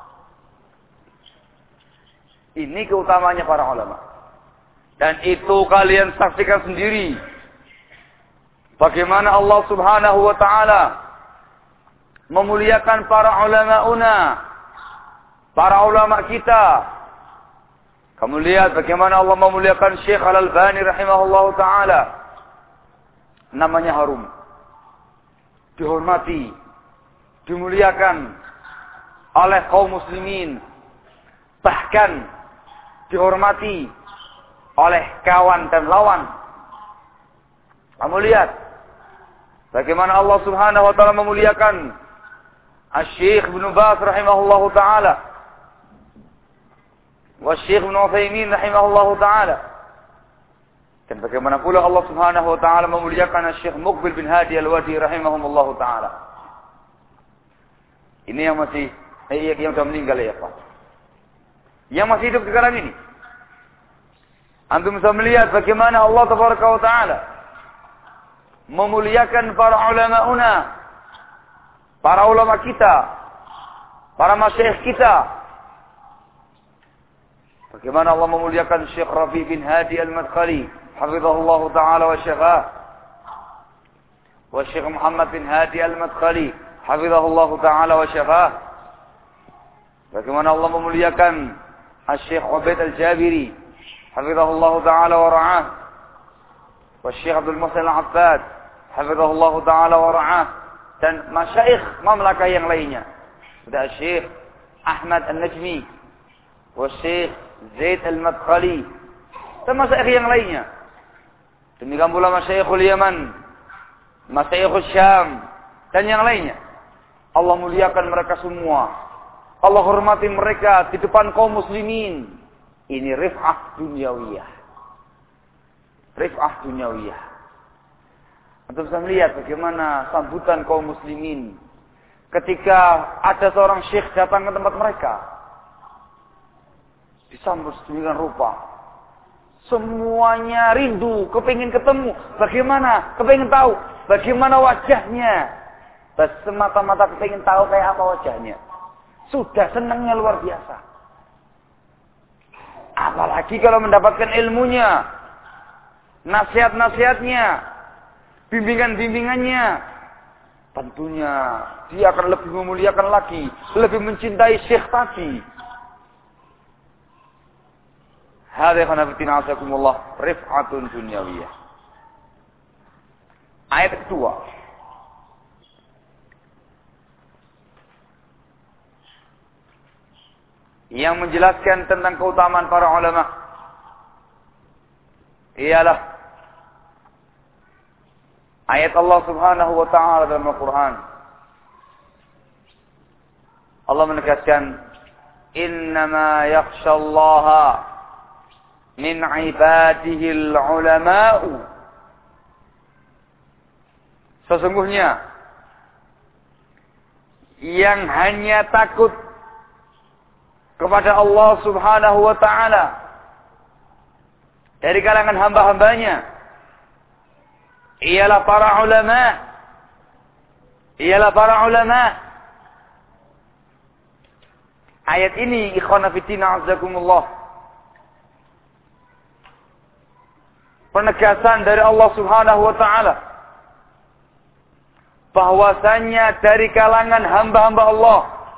Ini keutamanya para ulama. Dan itu kalian saksikan sendiri bagaimana Allah Subhanahu wa taala memuliakan para ulama-una, para ulama kita. Kamu lihat bagaimana Allah memuliakan Syekh Al-Albani rahimahullah ta'ala. Namanya harum, dihormati, dimuliakan oleh kaum muslimin, bahkan dihormati oleh kawan dan lawan. Kamu lihat bagaimana Allah Subhanahu wa ta'ala memuliakan Asy-Syaikh Ibnu Baz rahimahullahu ta'ala, wa Syekh Ibnu Utsaimin rahimahullahu ta'ala. Dan bagaimana pula Allah Subhanahu wa ta'ala memuliakan Syekh Muqbil bin Hadi Al-Wadi rahimahumullahu ta'ala. Ini yang masih eh, yang sudah meninggal ya Pak. Yang masih hidup sekarang ini. Antum bisa melihat bagaimana Allah Tabaraka wa ta'ala memuliakan para ulama-una, para ulama kita, para masyayikh kita. Bagaimana Allah memuliakan Syekh Rafi bin Hadi Al-Madkhali, hafizahullah ta'ala wa syafah, wa Syekh Muhammad bin Hadi Al-Madkhali, hafizahullah ta'ala wa syafah. Bagaimana Allah memuliakan Syekh Ubaid Al-Jabiri, hafizahullah ta'ala wa ra'ah, wa Syekh Abdul Muhsin Al-Abbad, hafizahullah ta'ala wa ra'ah, dan masyayikh mamlakah yang lainnya. Sudah Syekh Ahmad An-Najmi, wa Syekh Zaid Al-Madkhali, dan masyayikh yang lainnya. Demikian pula masyayikhul Yaman, masyayikhul Syam, dan yang lainnya. Allah muliakan mereka semua. Allah hormati mereka di depan kaum muslimin. Ini rif'ah dunyawiyah. Rif'ah dunyawiyah. Untuk bisa melihat bagaimana sambutan kaum muslimin ketika ada seorang syekh datang ke tempat mereka. Disambut sedemikian rupa. Semuanya rindu, kepingin ketemu. Bagaimana? Kepingin tahu. Bagaimana wajahnya. Semata-mata kepingin tahu kayak apa wajahnya. Sudah senangnya luar biasa. Apalagi kalau mendapatkan ilmunya, nasihat-nasihatnya, bimbingan-bimbingannya. Tentunya dia akan lebih memuliakan lagi, lebih mencintai syekh tadi. Hadza khanafatina asakumullah rif'atun dunyawiyah. Ayat kedua. yang menjelaskan tentang keutamaan para ulama ialah ayat Allah Subhanahu wa taala dalam Al-Qur'an. Allah menegaskan, "Innama yakhshallaha min 'ibadihil 'ulama'u." Sesungguhnya yang hanya takut kepada Allah Subhanahu wa taala dari kalangan hamba-hambanya ialah para ulama. Ialah para ulama. Ayat ini ikhwana fillah azakumullah, penegasan dari Allah Subhanahu wa taala bahwasanya dari kalangan hamba-hamba Allah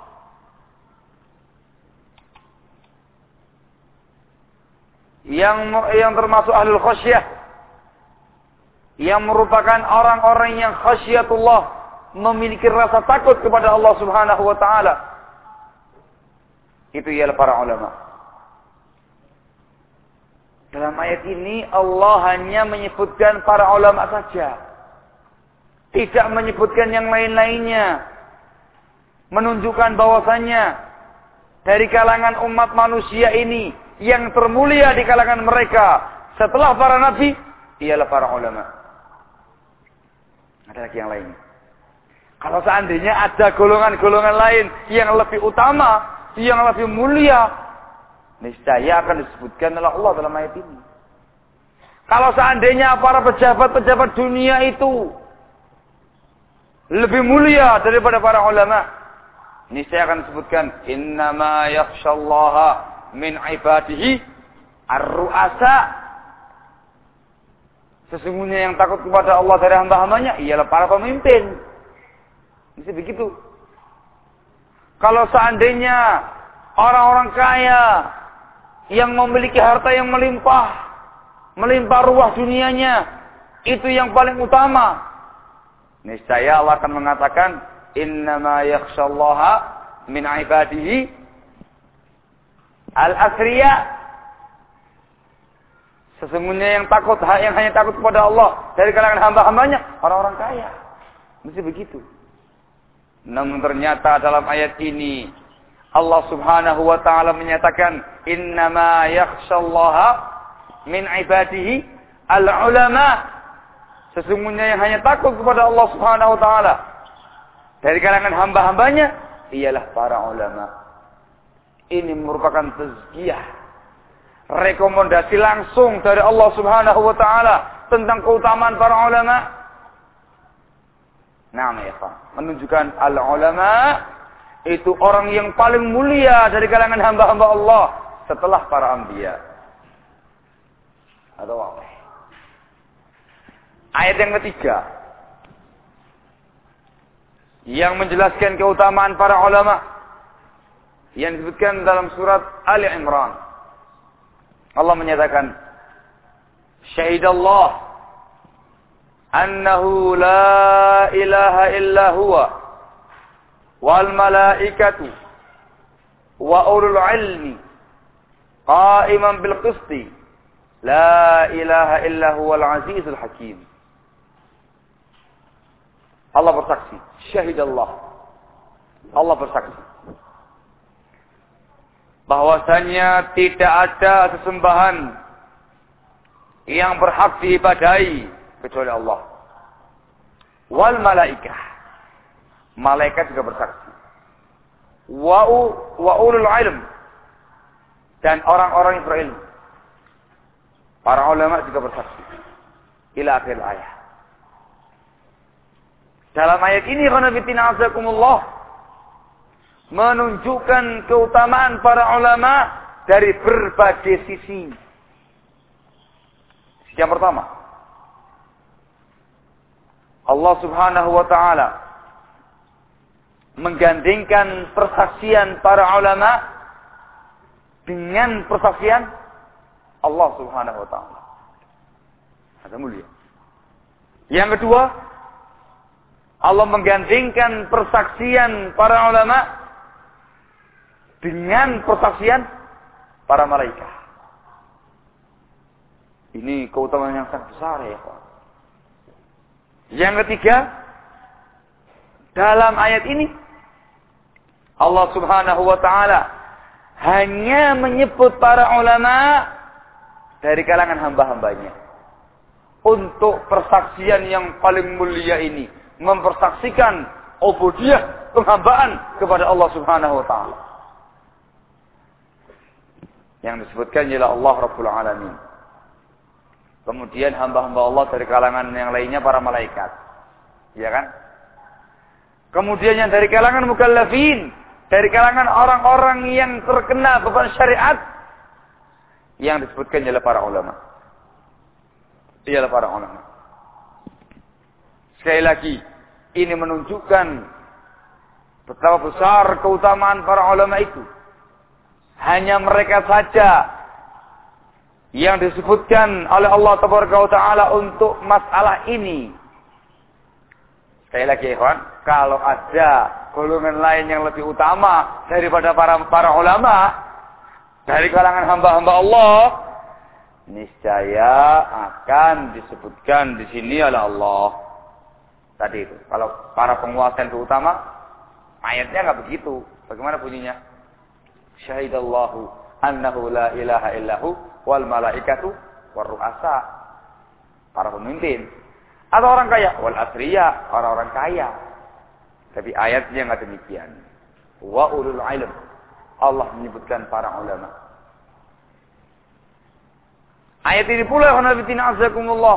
yang yang termasuk ahlul khasyah, yang merupakan orang-orang yang khasyatullah, memiliki rasa takut kepada Allah Subhanahu wa taala, itu ialah para ulama. Dalam ayat ini Allah hanya menyebutkan para ulama saja, tidak menyebutkan yang lain-lainnya, menunjukkan bahwasanya dari kalangan umat manusia ini yang termulia di kalangan mereka setelah para nabi ialah para ulama. Ada lagi yang lain. Kalau seandainya ada golongan-golongan lain yang lebih utama, yang lebih mulia, niscaya akan disebutkan oleh Allah dalam ayat ini. Kalau seandainya para pejabat-pejabat dunia itu lebih mulia daripada para ulama, niscaya akan disebutkan, "Innama yakhshallaha min 'ibadihi ar-ru'asa." Sesungguhnya yang takut kepada Allah dari hamba-hambanya ialah para pemimpin. Mesti begitu. Kalau seandainya orang-orang kaya yang memiliki harta yang melimpah, melimpah ruah dunianya, itu yang paling utama, niscaya Allah akan mengatakan, "Innama yakhshallaha min 'ibadihi al-asriya." Sesungguhnya yang takut, yang hanya takut kepada Allah dari kalangan hamba-hambanya orang-orang kaya. Mesti begitu. Namun ternyata dalam ayat ini Allah Subhanahu wa taala menyatakan, "Innama yakhshallaha min 'ibadihi al-ulama." Sesungguhnya yang hanya takut kepada Allah Subhanahu wa taala dari kalangan hamba-hambanya ialah para ulama. Ini merupakan tazkiyah, rekomendasi langsung dari Allah Subhanahu wa taala tentang keutamaan para ulama. Nah, ya Pak, menunjukkan al-ulama itu orang yang paling mulia dari kalangan hamba-hamba Allah setelah para anbiya. Atau apa? Ayat yang ketiga yang menjelaskan keutamaan para ulama yang disebutkan dalam surat Ali Imran. Allah menyatakan, "Syahidallah annahu la ilaha illa huwa wal malaikatu wa ulul ilmi qa'iman bil qisti la ilaha illa huwal azizul hakim." Allah bersaksi, syahidallah, Allah bersaksi bahwasanya tidak ada sesembahan yang berhak diibadahi kecuali Allah. Wal malaikah, malaikat juga bersaksi. Wa wa ulul ilm, dan orang-orang yang berilmu, para ulama juga bersaksi. Ila akhir ayat. Dalam ayat ini khanafitina azakumullah menunjukkan keutamaan para ulama dari berbagai sisi. Yang pertama, Allah Subhanahu wa taala menggandengkan persaksian para ulama dengan persaksian Allah Subhanahu wa taala. Ada mulia. Yang kedua, Allah menggandengkan persaksian para ulama dengan persaksian para malaikat. Ini keutamaan yang sangat besar ya Pak. Yang ketiga, dalam ayat ini Allah Subhanahu wa taala hanya menyebut para ulama dari kalangan hamba-hambanya untuk persaksian yang paling mulia ini, mempersaksikan ubudiyah, penghambaan kepada Allah Subhanahu wa taala. Yang disebutkan ialah Allah Rabbul Alamin. Kemudian hamba-hamba Allah dari kalangan yang lainnya para malaikat. Ya kan? Kemudian yang dari kalangan mukallafin, dari kalangan orang-orang yang terkena beban syariat, yang disebutkan ialah para ulama. Ialah para ulama. Sekali lagi, ini menunjukkan betapa besar keutamaan para ulama itu. Hanya mereka saja yang disebutkan oleh Allah Taala untuk masalah ini. Sekali lagi, ikhwan, kalau ada golongan lain yang lebih utama daripada para para ulama dari kalangan hamba-hamba Allah, niscaya akan disebutkan di sini oleh Allah. Tadi itu, kalau para penguasa yang utama, ayatnya nggak begitu. Bagaimana bunyinya? Syahidallahu annahu la ilaha illahu wal malaikatu war ru'asa. Para pemimpin. Atau orang kaya, wal asriya, orang-orang kaya. Tapi ayatnya nggak demikian. Wa ulul ilm. Allah menyebutkan para ulama. Ayat ini pula khanafitina azakumullah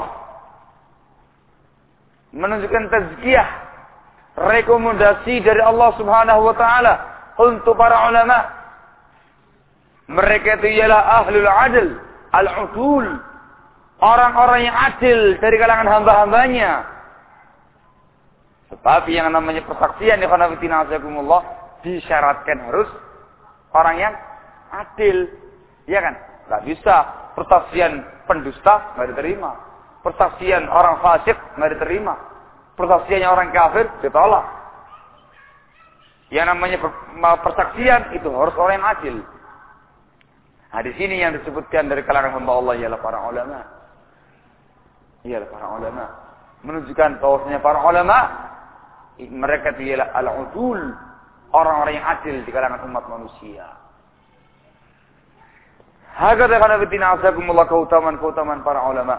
menunjukkan tazkiyah, rekomendasi dari Allah Subhanahu wa taala untuk para ulama. Mereka itu ialah ahlul adl, al-udul, orang-orang yang adil dari kalangan hamba-hambanya. Sebab yang namanya persaksian di khanafitina azakumullah disyaratkan harus orang yang adil. Ya kan? Tidak bisa persaksian pendusta tidak diterima. Persaksian orang fasik tidak diterima. Persaksiannya orang kafir ditolak. Yang namanya persaksian itu harus orang yang adil. Nah, di sini yang disebutkan dari kalangan hamba Allah ialah para ulama. Ialah para ulama. Menunjukkan bahwasanya para ulama mereka itu ialah al-udul, orang-orang yang adil di kalangan umat manusia. Hakadha khanafitina azakumullah keutamaan-keutamaan para ulama.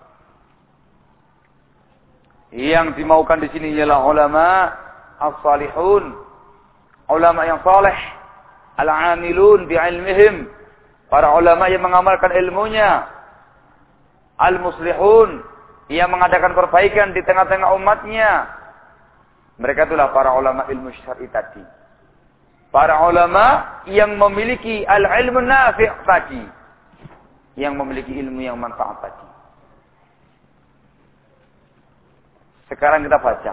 Yang dimaukan di sini ialah ulama as-salihun, ulama yang saleh, al-amilun bi'ilmihim, para ulama yang mengamalkan ilmunya, al-muslihun, yang mengadakan perbaikan di tengah-tengah umatnya. Mereka itulah para ulama ilmu syar'i tadi. Para ulama yang memiliki al-ilmu nafi' tadi. Yang memiliki ilmu yang manfaat tadi. Sekarang kita baca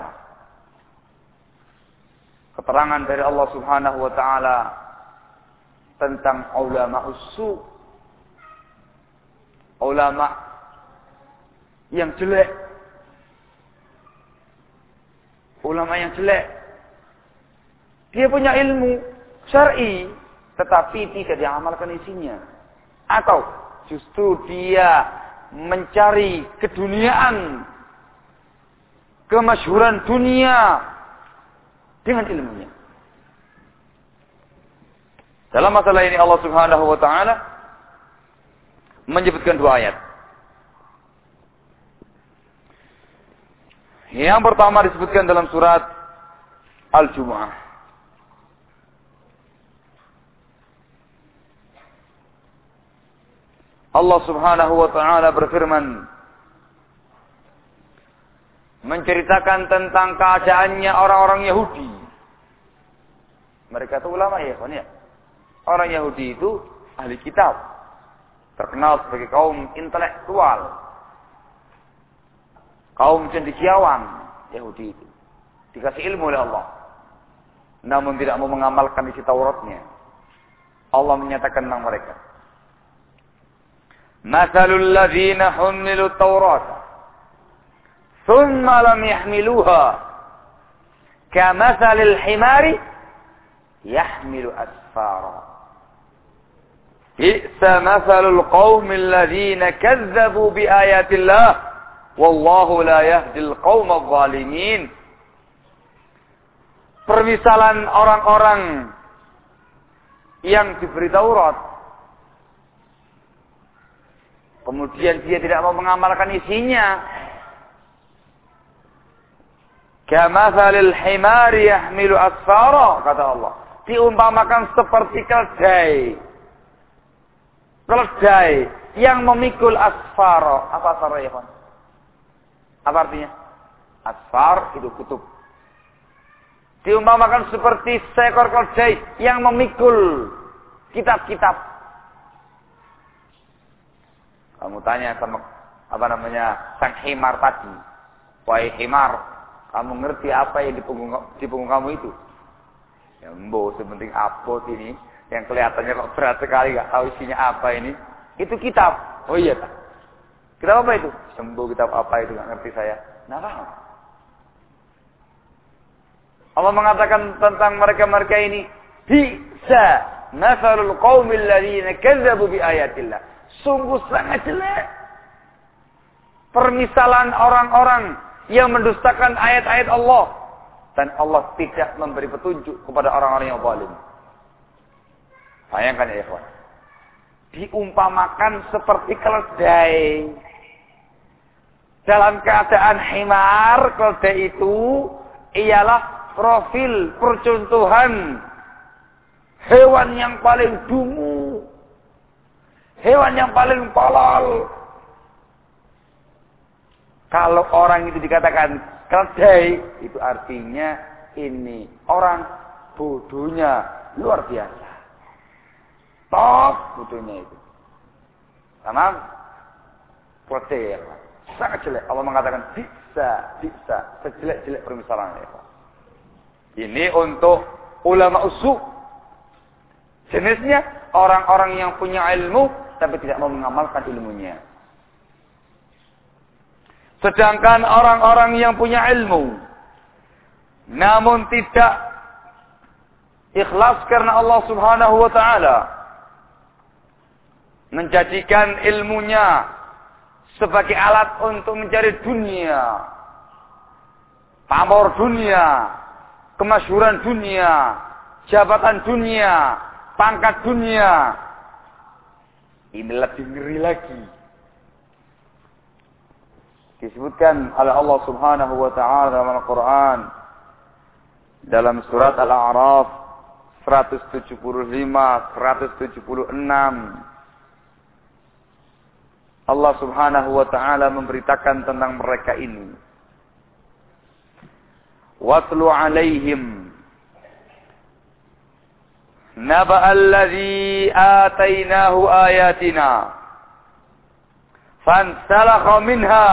keterangan dari Allah Subhanahu wa taala tentang ulama usu, ulama yang jelek, ulama yang jelek. Dia punya ilmu syar'i, tetapi tidak diamalkan isinya, atau justru dia mencari keduniaan, kemasyhuran dunia dengan ilmunya. Dalam masalah ini Allah Subhanahu wa taala menyebutkan dua ayat. Yang pertama disebutkan dalam surat Al-Jumu'ah. Allah Subhanahu wa taala berfirman menceritakan tentang keadaannya orang-orang Yahudi. Mereka itu ulama ya, kan ya? Orang Yahudi itu ahli kitab, terkenal sebagai kaum intelektual, kaum cendekiawan. Yahudi itu dikasih ilmu oleh Allah, namun tidak mau mengamalkan isi Tauratnya. Allah menyatakan tentang mereka, "Matsalul ladzina humilut Taurata, tsumma lam yahmiluha, kamatsalil himari yahmilu asfara. Bi'sa mathalul qaumil ladzina kazzabu bi ayatillah wallahu la yahdil qaumadh dhalimin. Permisalan orang-orang yang diberi Taurat, kemudian dia tidak mau mengamalkan isinya. Kamathalil himari yahmilu asfara, kata Allah. Diumpamakan seperti keledai. Keledai yang memikul asfara. Apa asfara ya, kawan? Apa artinya? Asfar itu kutub. Diumpamakan seperti seekor keledai yang memikul kitab-kitab. Kamu tanya sama apa namanya sang himar tadi, wahai himar, kamu ngerti apa yang di punggung, di punggung kamu itu? Ya mbo, sepenting apot ini yang kelihatannya kok berat sekali, nggak tahu isinya apa ini. Itu kitab. Oh iya tak? Kitab apa itu? Sembuh kitab apa itu, nggak ngerti saya. Nah paham. Allah mengatakan tentang mereka-mereka ini, bisa mathalul qaumil ladzina kazzabu bi ayatillah. Sungguh sangat jelek permisalan orang-orang yang mendustakan ayat-ayat Allah, dan Allah tidak memberi petunjuk kepada orang-orang yang zalim. Bayangkan ya ikhwan, diumpamakan seperti keledai dalam keadaan himar. Keledai itu ialah profil percontohan hewan yang paling dungu, hewan yang paling tolol. Kalau orang itu dikatakan keledai, itu artinya ini orang bodohnya luar biasa. Top bodohnya itu. Tamam? Keledai ya, sangat jelek. Allah mengatakan bisa, bisa, sejelek-jelek permisalan ya. Ini untuk ulama usul. Jenisnya orang-orang yang punya ilmu tapi tidak mau mengamalkan ilmunya. Sedangkan orang-orang yang punya ilmu namun tidak ikhlas karena Allah Subhanahu wa taala, menjadikan ilmunya sebagai alat untuk mencari dunia, pamor dunia, kemasyhuran dunia, jabatan dunia, pangkat dunia. Ini lebih ngeri lagi. Disebutkan oleh Allah Subhanahu wa taala dalam Al-Qur'an dalam surat Al-A'raf seratus tujuh puluh lima seratus tujuh puluh enam. Allah Subhanahu wa taala memberitakan tentang mereka ini. Watlu alaihim naba alladhi atainahu ayatina fansalakha minha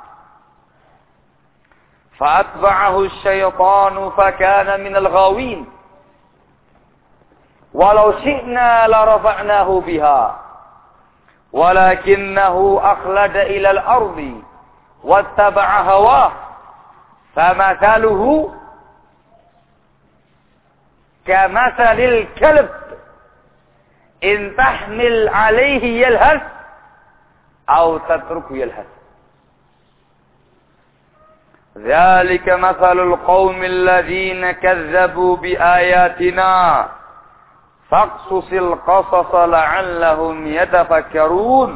fa'atba'ahu asyaitanu fakana minal ghawin walau syi'na la rafa'nahu biha walakinnahu akhlada ilal ardi wattaba'a hawah famathaluhu kamathalil kalb in tahmil alaihi yalhas aw tatruku yalhas. Dzalika mathalul qaumil ladzina kazzabu biayatina faqsusil qasasa la'allahum yatafakkarun.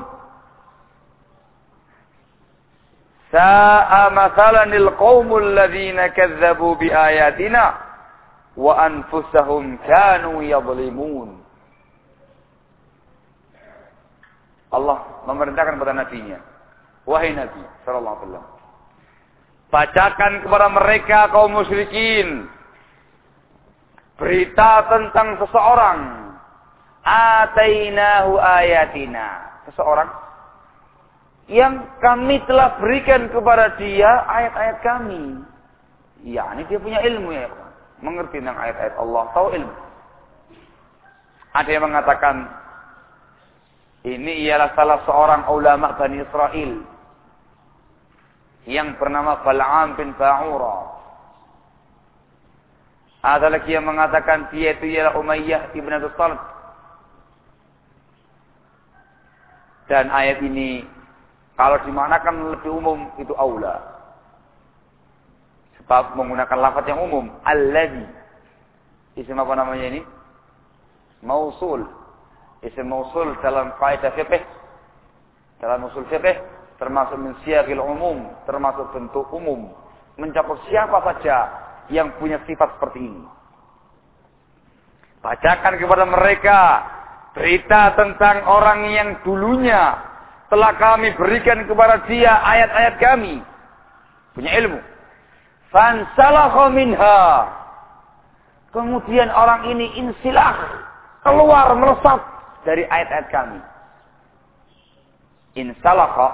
Sa'a mathalanil qaumul ladzina kazzabu biayatina wa anfusahum kanu yadhlimun. Allah memerintahkan kepada nabinya, wahai Nabi sallallahu alaihi wasallam, bacakan kepada mereka kaum musyrikin berita tentang seseorang, atainahu ayatina, seseorang yang kami telah berikan kepada dia ayat-ayat kami. Ya, ini dia punya ilmu ya, mengerti tentang ayat-ayat Allah, tahu ilmu. Ada yang mengatakan ini ialah salah seorang ulama Bani Israel yang bernama Bal'am bin Ba'ura. Ada lagi yang mengatakan dia itu ialah Umayyah ibn Abi Thalib. Dan ayat ini kalau dimanakan lebih umum itu aula. Sebab menggunakan lafaz yang umum. Alladzi. Isim apa namanya ini? Mausul. Isim mausul dalam kaidah fikih. Dalam usul fikih termasuk min siyaqil umum, termasuk bentuk umum. Mencakup siapa saja yang punya sifat seperti ini. Bacakan kepada mereka berita tentang orang yang dulunya telah kami berikan kepada dia ayat-ayat kami. Punya ilmu. Fansalakha minha. Kemudian orang ini insilah. Keluar melesat dari ayat-ayat kami. Insalakha.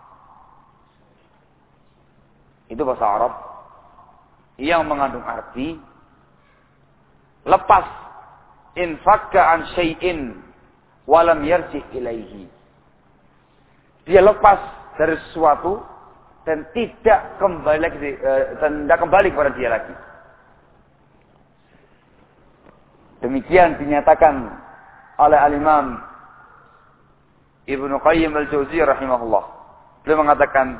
Itu bahasa Arab. Yang mengandung arti lepas infakka an syai'in walam yarji ilaihi. Dia lepas dari sesuatu dan tidak kembali lagi dan tidak kembali kepada dia lagi. Demikian dinyatakan oleh al-Imam Ibnu Qayyim al-Jauziyah rahimahullah. Beliau mengatakan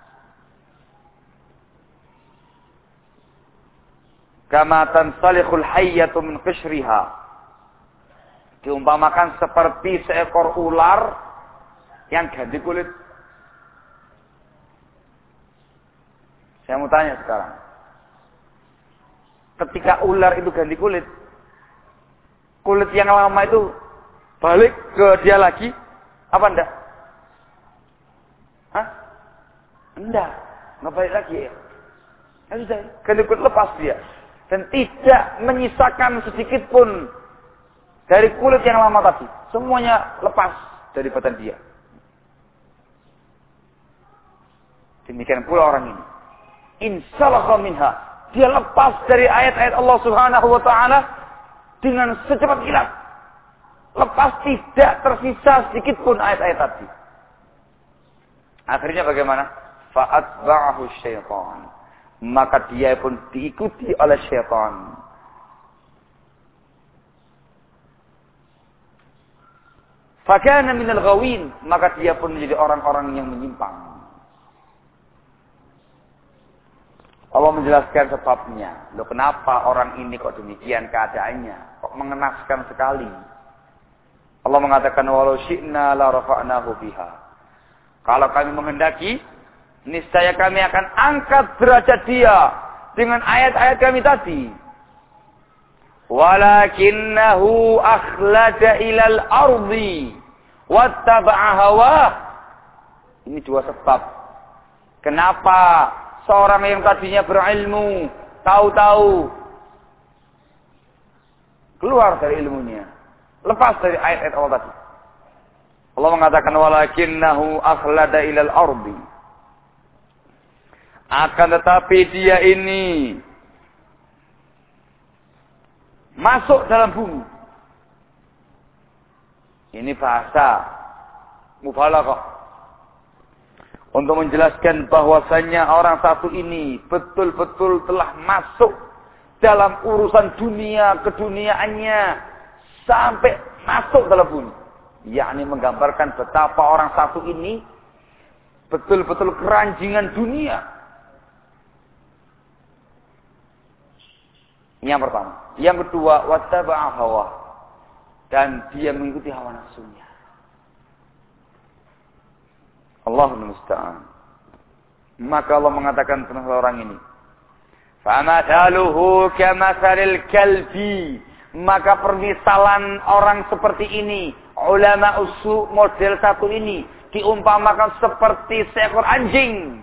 kama tansalikhul hayyatu min qishriha. Diumpamakan seperti seekor ular yang ganti kulit. Saya mau tanya sekarang. Ketika ular itu ganti kulit, kulit yang lama itu balik ke dia lagi, apa enggak? Hah? Enggak. Enggak balik lagi ya? Ya sudah, ganti kulit lepas dia. Dan tidak menyisakan sedikit pun dari kulit yang lama tadi. Semuanya lepas dari badan dia. Demikian pula orang ini. Insalakha minha. Dia lepas dari ayat-ayat Allah Subhanahu wa taala dengan secepat kilat. Lepas tidak tersisa sedikit pun ayat-ayat tadi. Akhirnya bagaimana? Fa'atba'ahu syaitan. Maka dia pun diikuti oleh syaitan. Fakana minal ghawin. Maka dia pun menjadi orang-orang yang menyimpang. Allah menjelaskan sebabnya. Loh, kenapa orang ini kok demikian keadaannya? Kok mengenaskan sekali? Allah mengatakan walau syi'na la rafa'nahu biha. Kalau kami menghendaki, niscaya kami akan angkat derajat dia dengan ayat-ayat kami tadi. Walakinnahu akhlada ilal ardi wattaba'a hawah. Ini dua sebab. Kenapa seorang yang tadinya berilmu, tahu-tahu keluar dari ilmunya, lepas dari ayat-ayat Allah tadi. Allah mengatakan walakinnahu akhlada ilal ardi. Akan tetapi dia ini masuk dalam bumi. Ini bahasa mubalaghah untuk menjelaskan bahwasannya orang satu ini betul-betul telah masuk dalam urusan dunia keduniaannya sampai masuk dalam bumi. Yakni menggambarkan betapa orang satu ini betul-betul keranjingan dunia. Yang pertama. Yang kedua, wattaba'a hawa. Dan dia mengikuti hawa nafsunya. Allahul musta'an. Maka Allah mengatakan tentang orang ini. فَمَثَلُهُ كَمَثَلِ الْكَلْبِ. Maka permisalan orang seperti ini, ulama usu model satu ini, diumpamakan seperti seekor anjing.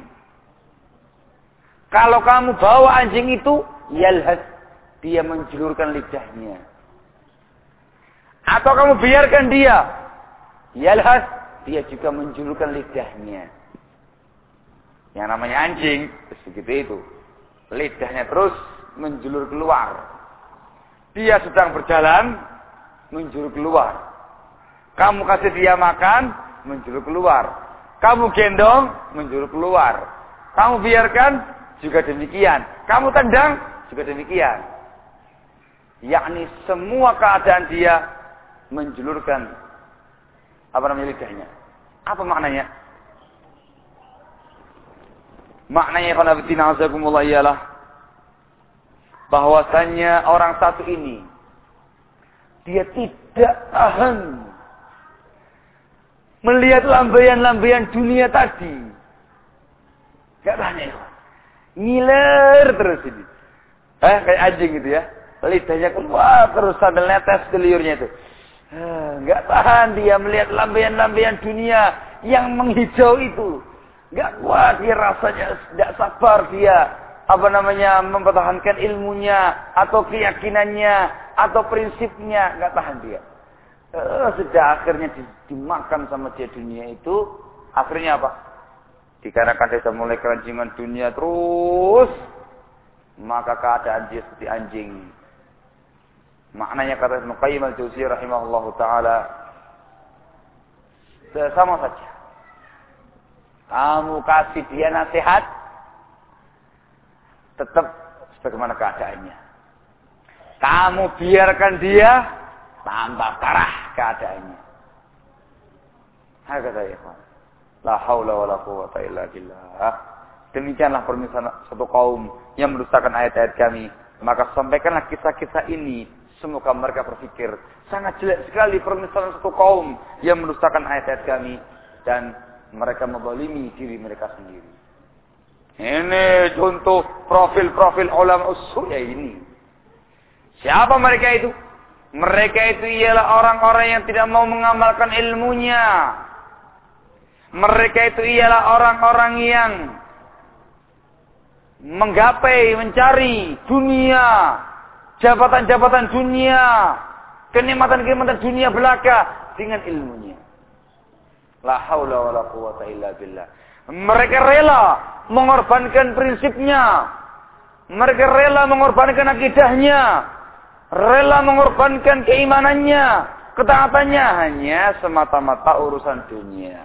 Kalau kamu bawa anjing itu, yalhas, dia menjulurkan lidahnya. Atau kamu biarkan dia, yalhas, dia juga menjulurkan lidahnya. Yang namanya anjing, begitu itu. Lidahnya terus menjulur keluar. Dia sedang berjalan, menjulur keluar. Kamu kasih dia makan, menjulur keluar. Kamu gendong, menjulur keluar. Kamu biarkan, juga demikian. Kamu tendang, juga demikian. yakni semua keadaan dia menjulurkan apa namanya lidahnya. Apa maknanya? Maknanya khanafitina azakumullah ialah bahwasannya orang satu ini dia tidak tahan melihat lambaian-lambaian dunia tadi. Gak tahan ya. Ngiler terus ini. Eh, kayak anjing gitu ya. Lidahnya keluar terus sambil netes ke liurnya itu. Gak tahan dia melihat lambaian-lambaian dunia yang menghijau itu. Gak kuat dia rasanya, tidak sabar dia. Apa namanya, mempertahankan ilmunya, atau keyakinannya, atau prinsipnya. Gak tahan dia. Eh, sejak akhirnya dimakan sama dia dunia itu. Akhirnya apa? Dikarenakan dia sudah mulai keranjingan dunia terus. Maka keadaan dia seperti anjing. Maknanya kata Ibnu Qayyim al-Jauziyah rahimahullahu ta'ala. Sama saja. Kamu kasih dia nasihat. Tetap sebagaimana keadaannya. Kamu biarkan dia. Tambah parah keadaannya. Hakata ya ikhwan. La haula wa la quwwata illa billah. Demikianlah permisalan satu kaum yang mendustakan ayat-ayat kami. Maka sampaikanlah kisah-kisah ini. Semoga mereka berpikir. Sangat jelek sekali permisalan satu kaum yang mendustakan ayat-ayat kami. Dan mereka menzalimi diri mereka sendiri. Ini contoh profil-profil ulama usul ya ini. Siapa mereka itu? Mereka itu ialah orang-orang yang tidak mau mengamalkan ilmunya. Mereka itu ialah orang-orang yang menggapai, mencari dunia, jabatan-jabatan dunia, kenikmatan-kenikmatan dunia belaka dengan ilmunya. La haula wa la quwwata illa billah. Mereka rela mengorbankan prinsipnya. Mereka rela mengorbankan akidahnya. Rela mengorbankan keimanannya, ketaatannya hanya semata-mata urusan dunia.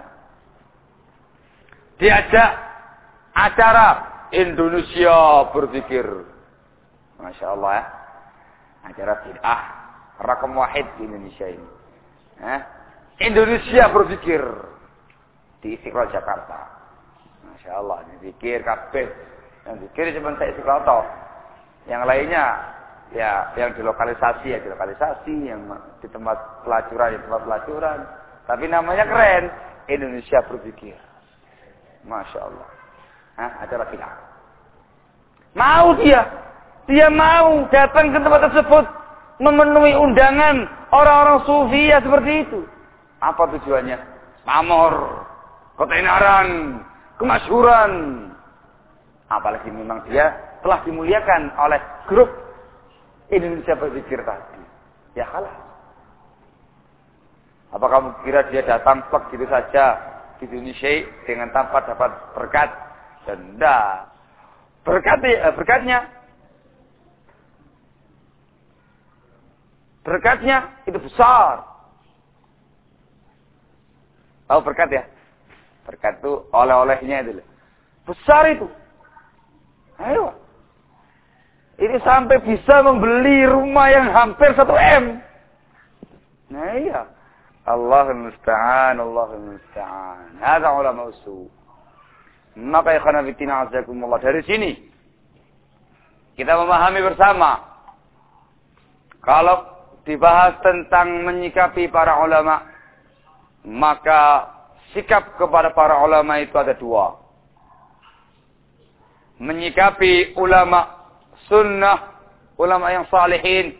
Diajak acara Indonesia berpikir. Masya Allah ya. Acara bid'ah. Rakam wahid di Indonesia ini. Eh? Indonesia berpikir. Di Istiqlal Jakarta. Masya Allah. Berpikir kabeh. Yang pikir cuma saya Istiqlal toh. Yang lainnya. Ya, yang dilokalisasi ya dilokalisasi. Yang di tempat pelacuran, di tempat pelacuran. Tapi namanya keren. Indonesia berpikir. Masya Allah. Hah? Acara bid'ah. Mau dia. Dia mau datang ke tempat tersebut. Memenuhi undangan orang-orang sufi ya seperti itu. Apa tujuannya? Pamor. Ketenaran. Kemasyhuran. Apalagi memang dia telah dimuliakan oleh grup Indonesia berpikir tadi. Ya kalah. Apa kamu kira dia datang plek gitu saja di Indonesia dengan tanpa dapat berkat? Dan enggak. Berkat, eh, berkatnya berkatnya itu besar. Tahu berkat ya? Berkat itu oleh-olehnya itu. Besar itu. Ayo. Ini sampai bisa membeli rumah yang hampir satu M. Nah iya. Allahul musta'an, Allahul musta'an. Hadza ulama usul. Maka ikhwan fillah azakumullah, dari sini kita memahami bersama kalau dibahas tentang menyikapi para ulama, maka sikap kepada para ulama itu ada dua. Menyikapi ulama sunnah, ulama yang salihin,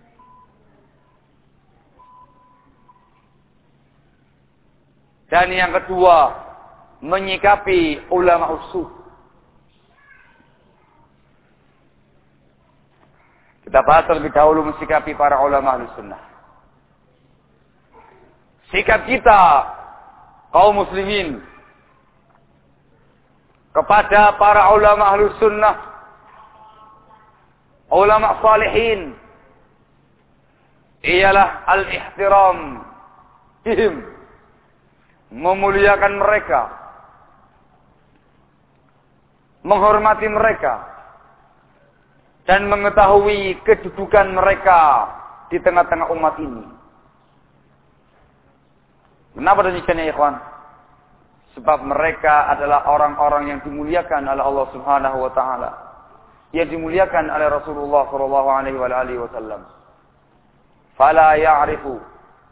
dan yang kedua menyikapi ulama usul. Kita bahas terlebih dahulu mensikapi para ulama ahli sunnah. Sikap kita kaum muslimin kepada para ulama ahli sunnah, ulama salihin, ialah al-ihtiram bihim, memuliakan mereka, menghormati mereka, dan mengetahui kedudukan mereka di tengah-tengah umat ini. Kenapa demikian ya ikhwan? Sebab mereka adalah orang-orang yang dimuliakan oleh Allah Subhanahu wa taala, yang dimuliakan oleh Rasulullah sallallahu alaihi wasallam. Fala ya'rifu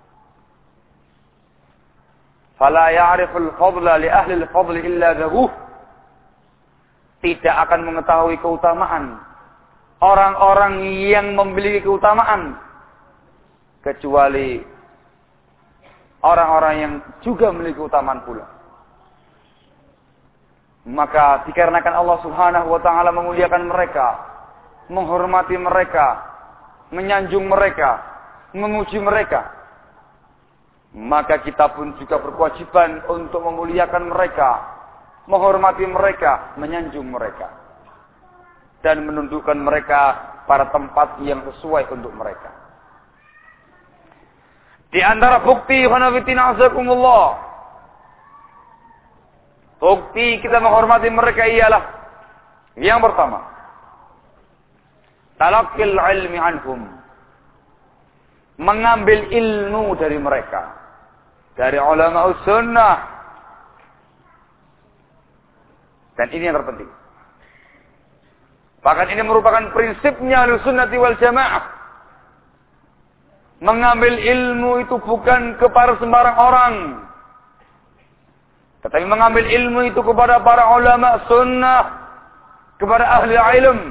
Fala ya'riful fadla li ahli al-fadl illa dhabuh. Tidak akan mengetahui keutamaan orang-orang yang memiliki keutamaan kecuali orang-orang yang juga memiliki keutamaan pula. Maka dikarenakan Allah Subhanahu wa taala memuliakan mereka, menghormati mereka, menyanjung mereka, memuji mereka, maka kita pun juga berkewajiban untuk memuliakan mereka, menghormati mereka, menyanjung mereka, dan menundukkan mereka pada tempat yang sesuai untuk mereka. Di antara bukti khanafitina azakumullah, bukti kita menghormati mereka ialah yang pertama, talaqqil ilmi anhum, mengambil ilmu dari mereka, dari ulama sunnah. Dan ini yang terpenting. Bahkan ini merupakan prinsipnya Ahlussunnah wal Jamaah. Mengambil ilmu itu bukan kepada sembarang orang, tetapi mengambil ilmu itu kepada para ulama sunnah, kepada ahli ilm.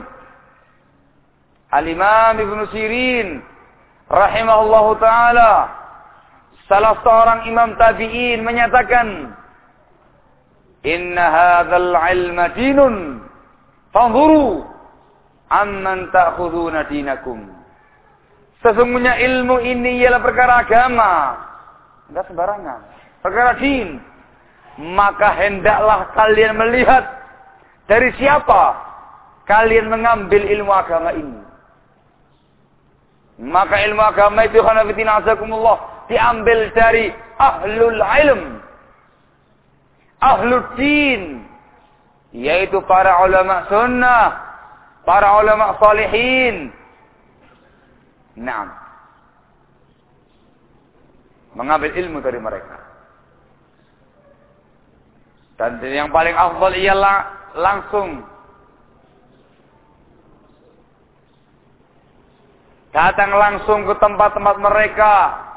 Al-Imam Ibnu Sirin rahimahullahu ta'ala, salah seorang imam tabi'in, menyatakan, inna hadzal ilma dinun fanzuru amman ta'khuduna dinakum. Sesungguhnya ilmu ini ialah perkara agama, tidak sembarangan, perkara din. Maka hendaklah kalian melihat dari siapa kalian mengambil ilmu agama ini. Maka ilmu agama itu khanafitina azakumullah diambil dari ahlul ilm, ahlul din, yaitu para ulama sunnah, para ulama salihin. Naam, mengambil ilmu dari mereka. Dan yang paling afdal ialah langsung datang langsung ke tempat-tempat mereka,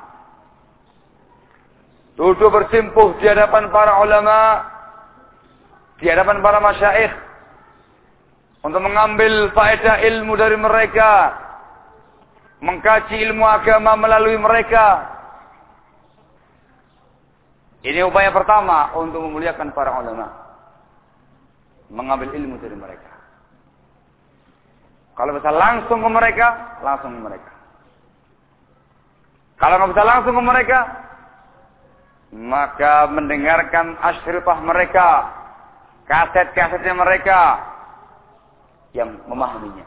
duduk bersimpuh di hadapan para ulama, di hadapan para masyaikh, untuk mengambil faedah ilmu dari mereka, mengkaji ilmu agama melalui mereka. Ini upaya pertama untuk memuliakan para ulama, mengambil ilmu dari mereka. Kalau bisa langsung ke mereka, langsung ke mereka. Kalau nggak bisa langsung ke mereka, maka mendengarkan asyrifah mereka, kaset-kasetnya mereka yang memahaminya.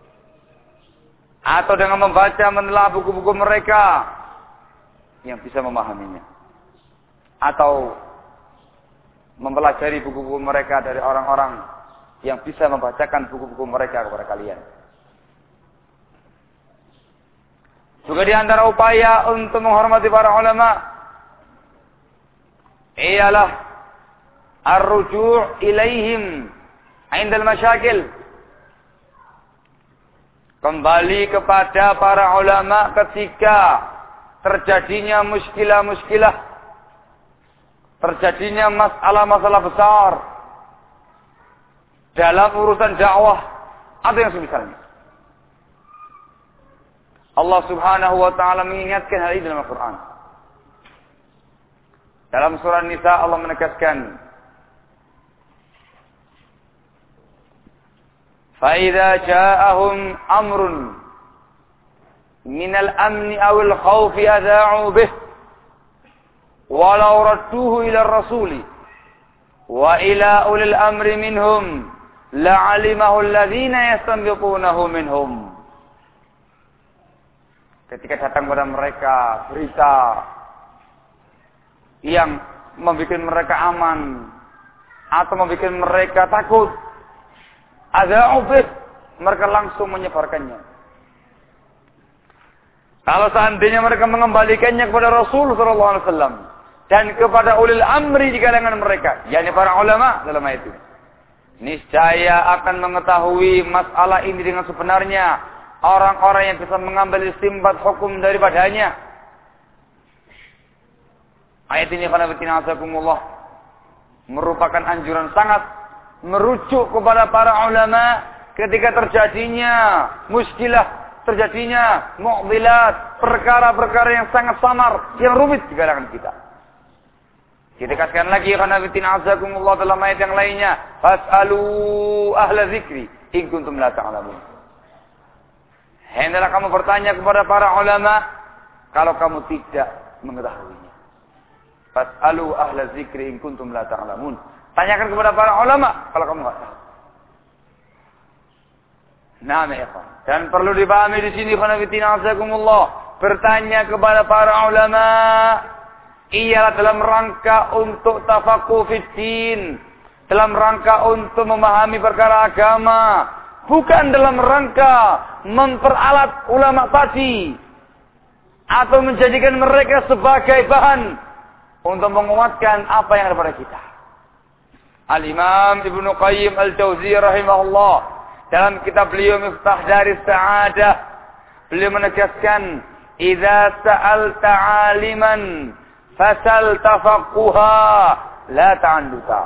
Atau dengan membaca, menelaah buku-buku mereka yang bisa memahaminya. Atau mempelajari buku-buku mereka dari orang-orang yang bisa membacakan buku-buku mereka kepada kalian. Juga di antara upaya untuk menghormati para ulama ialah ar-ruju' ilaihim 'inda al-masyakil. Kembali kepada para ulama ketika terjadinya muskilah-muskilah, terjadinya masalah-masalah besar dalam urusan dakwah atau yang semisalnya. Allah Subhanahu wa taala mengingatkan hal ini dalam Al-Qur'an. Dalam surah Nisa Allah menegaskan, fa idza ja'ahum amrun minal amni awil khawfi adha'u bih walau radduhu ila rasuli wa ila ulil amri minhum la'alimahu alladhina yastanbitunahu minhum. Ketika datang kepada mereka berita yang membuat mereka aman atau membuat mereka takut, adha'u bih, mereka langsung menyebarkannya. Kalau seandainya mereka mengembalikannya kepada Rasul sallallahu alaihi wasallam dan kepada ulil amri di kalangan mereka, yakni para ulama dalam ayat itu, niscaya akan mengetahui masalah ini dengan sebenarnya orang-orang yang bisa mengambil istinbat hukum daripadanya. Ayat ini khanafitina azakumullah merupakan anjuran sangat merujuk kepada para ulama ketika terjadinya muskilah, terjadinya mu'dilat, perkara-perkara yang sangat samar, yang rumit di kalangan kita. Ditegaskan lagi khanafitina azakumullah dalam ayat yang lainnya, fas'alu ahla zikri in kuntum la ta'lamun. Hendaklah kamu bertanya kepada para ulama kalau kamu tidak mengetahuinya. Fas'alu ahla zikri in kuntum la ta'lamun. Tanyakan kepada para ulama kalau kamu enggak tahu. Nah, ya, dan perlu dipahami di sini khanafitina azakumullah, bertanya kepada para ulama ialah dalam rangka untuk tafaqquh fid din, dalam rangka untuk memahami perkara agama, bukan dalam rangka memperalat ulama tadi atau menjadikan mereka sebagai bahan untuk menguatkan apa yang ada pada kita. Al-Imam Ibnu Qayyim Al-Jauziyah rahimahullah dalam kitab beliau Miftah Daris Sa'adah, beliau menegaskan, "Idza sa'alta 'aliman fasal tafaqquha la ta'anduta."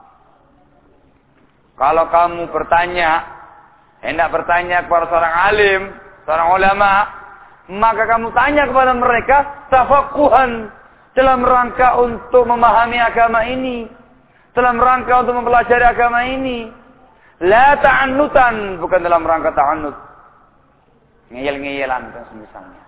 Kalau kamu bertanya, hendak bertanya kepada seorang alim, seorang ulama, maka kamu tanya kepada mereka tafaqquhan, dalam rangka untuk memahami agama ini, dalam rangka untuk mempelajari agama ini. La ta'annutan, bukan dalam rangka ta'annut, ngeyel-ngeyelan dan semisalnya.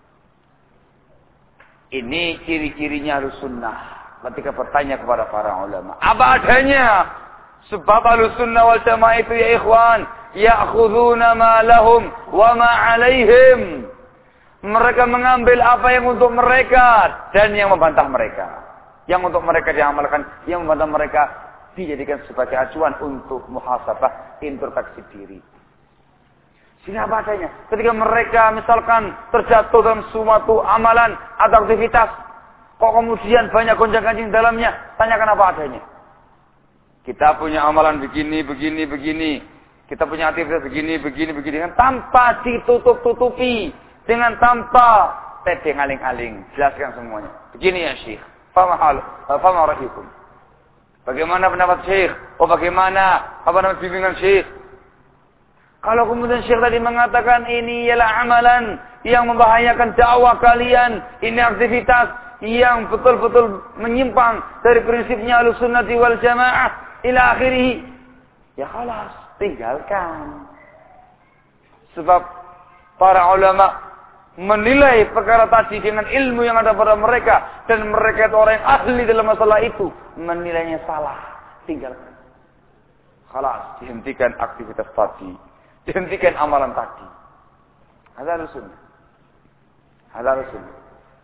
Ini ciri-cirinya Ahlussunnah ketika bertanya kepada para ulama apa adanya. Sebab Ahlussunnah wal Jamaah itu ya ikhwan, ya'khuduna ma lahum wa ma 'alaihim. Mereka mengambil apa yang untuk mereka dan yang membantah mereka. Yang untuk mereka diamalkan, yang membantah mereka dijadikan sebagai acuan untuk muhasabah, introspeksi diri. Sini apa adanya. Ketika mereka misalkan terjatuh dalam suatu amalan atau aktivitas, kok kemudian banyak gonjang-ganjing dalamnya, tanyakan apa adanya. Kita punya amalan begini, begini, begini. Kita punya aktivitas begini, begini, begini. Dengan tanpa ditutup-tutupi, dengan tanpa tedeng aling-aling, jelaskan semuanya. Begini ya Syekh, fama hal, fama rahikum. Bagaimana pendapat Syekh? Oh bagaimana? Apa nama bimbingan Syekh? Kalau kemudian Syekh tadi mengatakan ini ialah amalan yang membahayakan dakwah kalian, ini aktivitas yang betul-betul menyimpang dari prinsipnya Ahlussunnah wal Jamaah ila akhirih, ya khalas, tinggalkan. Sebab para ulama menilai perkara tadi dengan ilmu yang ada pada mereka, dan mereka itu orang yang ahli dalam masalah itu, menilainya salah, tinggalkan. Khalas, dihentikan aktivitas tadi, dihentikan amalan tadi. Hadza Ahlussunnah. Hadza Ahlussunnah.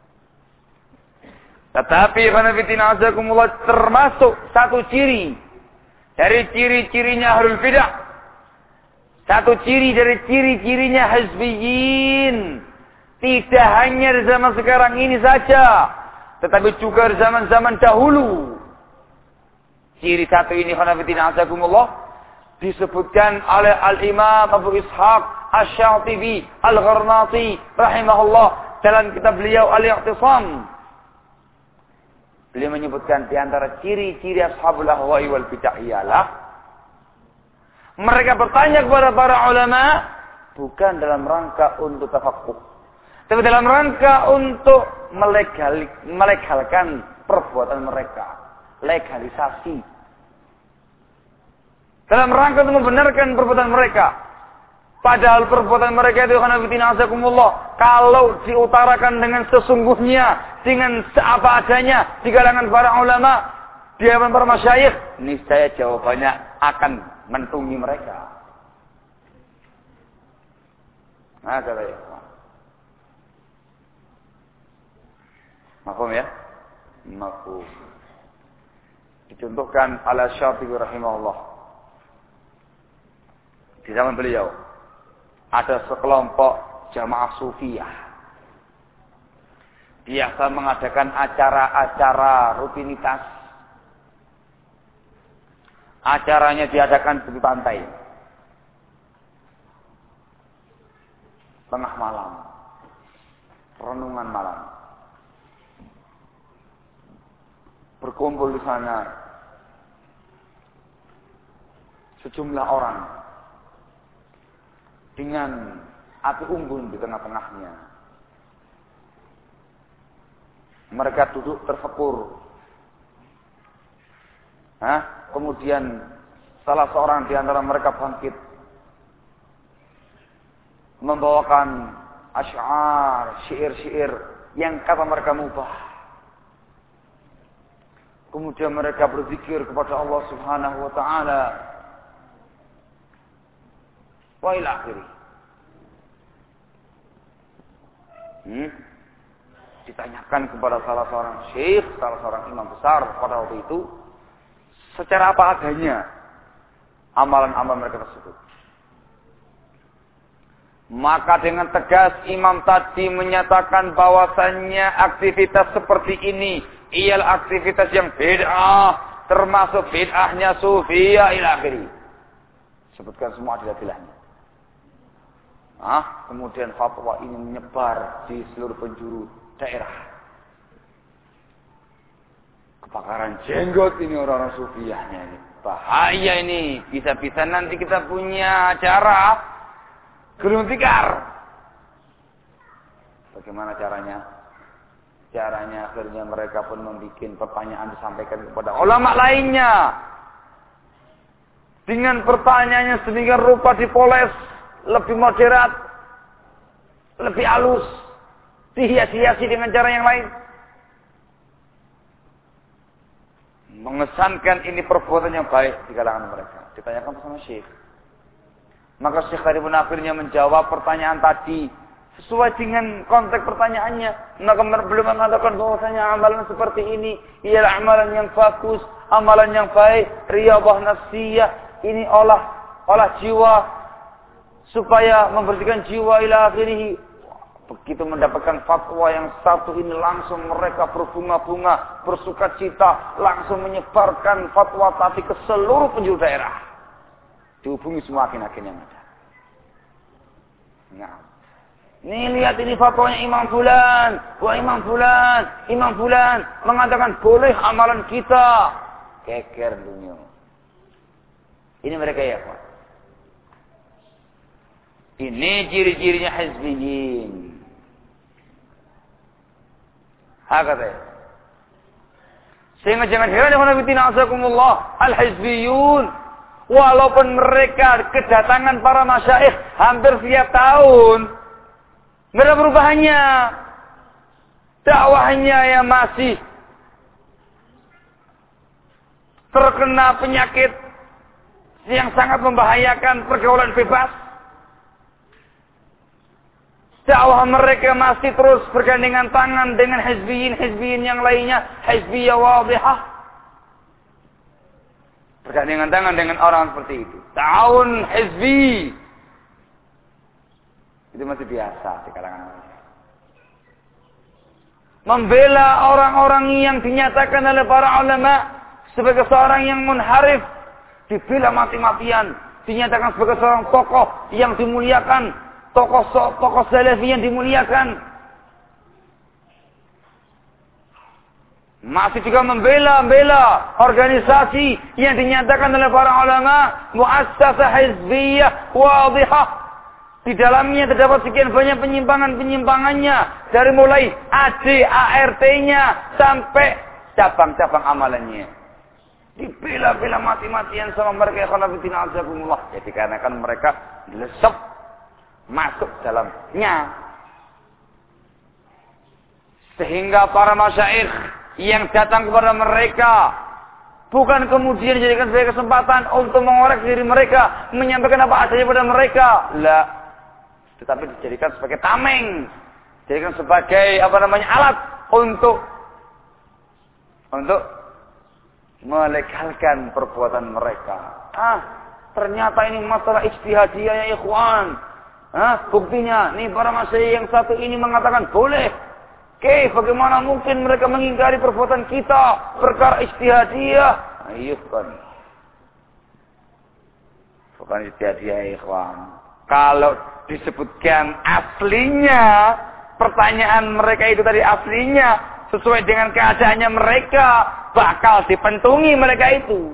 Tetapi khanafitina azakumullah, termasuk satu ciri dari ciri-cirinya ahlul bidah, satu ciri dari ciri-cirinya hizbiyin, tidak hanya di zaman sekarang ini saja, tetapi juga di zaman-zaman dahulu. Ciri satu ini khanafitina azakumullah disebutkan oleh Al-Imam Abu Ishaq Asy-Syatibi Al-Gharnati rahimahullah dalam kitab beliau Al-I'tisam. Beliau menyebutkan di antara ciri-ciri ashabul ahwa'i wal bid'ah ialah mereka bertanya kepada para ulama bukan dalam rangka untuk tafaqquh, tapi dalam rangka untuk melegal, melegalkan perbuatan mereka, legalisasi. Dalam rangka untuk membenarkan perbuatan mereka. Padahal perbuatan mereka itu khanafitina azakumullah, kalau diutarakan dengan sesungguhnya, dengan seapa adanya di kalangan para ulama, di hadapan para masyayikh, niscaya jawabannya akan mentungi mereka. Nah, kata ya. Mafhum ya? Mafhum. Dicontohkan ala Syatibi rahimahullah. Di zaman beliau, ada sekelompok jamaah sufiyah biasa mengadakan acara-acara rutinitas. Acaranya diadakan di pantai. Tengah malam. Renungan malam. Berkumpul di sana sejumlah orang dengan api unggun di tengah-tengahnya. Mereka duduk tersekur. Hah? Kemudian salah seorang di antara mereka bangkit membawakan asy'ar, syair-syair yang kata mereka mubah. Kemudian mereka berzikir kepada Allah Subhanahu wa taala. Wa ila akhirih. Hmm? Ditanyakan kepada salah seorang syekh, salah seorang imam besar pada waktu itu, secara apa adanya amalan-amalan mereka tersebut. Maka dengan tegas imam tadi menyatakan bahwasannya aktivitas seperti ini ialah aktivitas yang bid'ah, termasuk bid'ahnya sufiyah ila akhiri. Sebutkan semua adilah-adilahnya. Ah, kemudian fatwa ini menyebar di seluruh penjuru daerah. Kebakaran jenggot ini orang-orang sufiyahnya ini. Bahaya ini. Bisa-bisa nanti kita punya acara gulung tikar. Bagaimana caranya? Caranya akhirnya mereka pun membuat pertanyaan disampaikan kepada ulama lainnya. Dengan pertanyaannya sedemikian rupa dipoles, lebih moderat, lebih halus. Dihias-hiasi dengan cara yang lain. Mengesankan ini perbuatan yang baik di kalangan mereka. Ditanyakan bersama syekh. Maka syekh tadi pun akhirnya menjawab pertanyaan tadi sesuai dengan konteks pertanyaannya. Maka beliau mengatakan bahwasanya amalan seperti ini ialah amalan yang bagus, amalan yang baik, riyadhah nafsiyah. Ini olah olah jiwa supaya membersihkan jiwa ila akhirih. Begitu mendapatkan fatwa yang satu ini langsung mereka berbunga-bunga, bersukacita, langsung menyebarkan fatwa tadi ke seluruh penjuru daerah. Dihubungi semua agen-agen yang ada. Nah, ini lihat ini fatwanya Imam Fulan, wah Imam Fulan, Imam Fulan mengatakan boleh amalan kita. Keker dunia. Ini mereka ya, Pak. Ini ciri-cirinya hizbiyin. Hakata. Sehingga jangan heran ya khonafidina azakumullah, al-hizbiyun walaupun mereka kedatangan para masyayikh hampir setiap tahun, mereka perubahannya dakwahnya yang masih terkena penyakit yang sangat membahayakan pergaulan bebas. Dakwah mereka masih terus bergandengan tangan dengan hizbiyin-hizbiyin yang lainnya, hizbiyah wadihah. Bergandengan tangan dengan orang seperti itu. Ta'awun hizbi. Itu masih biasa di kalangan mereka. Membela orang-orang yang dinyatakan oleh para ulama sebagai seorang yang munharif, dibela mati-matian, dinyatakan sebagai seorang tokoh yang dimuliakan, tokoh tokoh salafi yang dimuliakan. Masih juga membela-bela organisasi yang dinyatakan oleh para ulama muassasah hizbiyah wadihah. Di dalamnya terdapat sekian banyak penyimpangan-penyimpangannya, dari mulai A D A R T-nya sampai cabang-cabang amalannya. Dibela-bela mati-matian sama mereka, khonafidina azakumullah. Ya dikarenakan mereka lesep masuk dalamnya. Sehingga para masyayikh yang datang kepada mereka bukan kemudian dijadikan sebagai kesempatan untuk mengoreksi diri mereka, menyampaikan apa adanya pada mereka. La. Tetapi dijadikan sebagai tameng, dijadikan sebagai apa namanya alat untuk untuk melegalkan perbuatan mereka. Ah, ternyata ini masalah ijtihadiyah ya ikhwan. Hah? Buktinya, nih para masyayikh yang satu ini mengatakan boleh. Oke, bagaimana mungkin mereka mengingkari perbuatan kita perkara ijtihadiyah? Ayo kan. Bukan ijtihadiyah, ikhwan. Kalau disebutkan aslinya, pertanyaan mereka itu tadi aslinya sesuai dengan keadaannya mereka, bakal dipentungi mereka itu.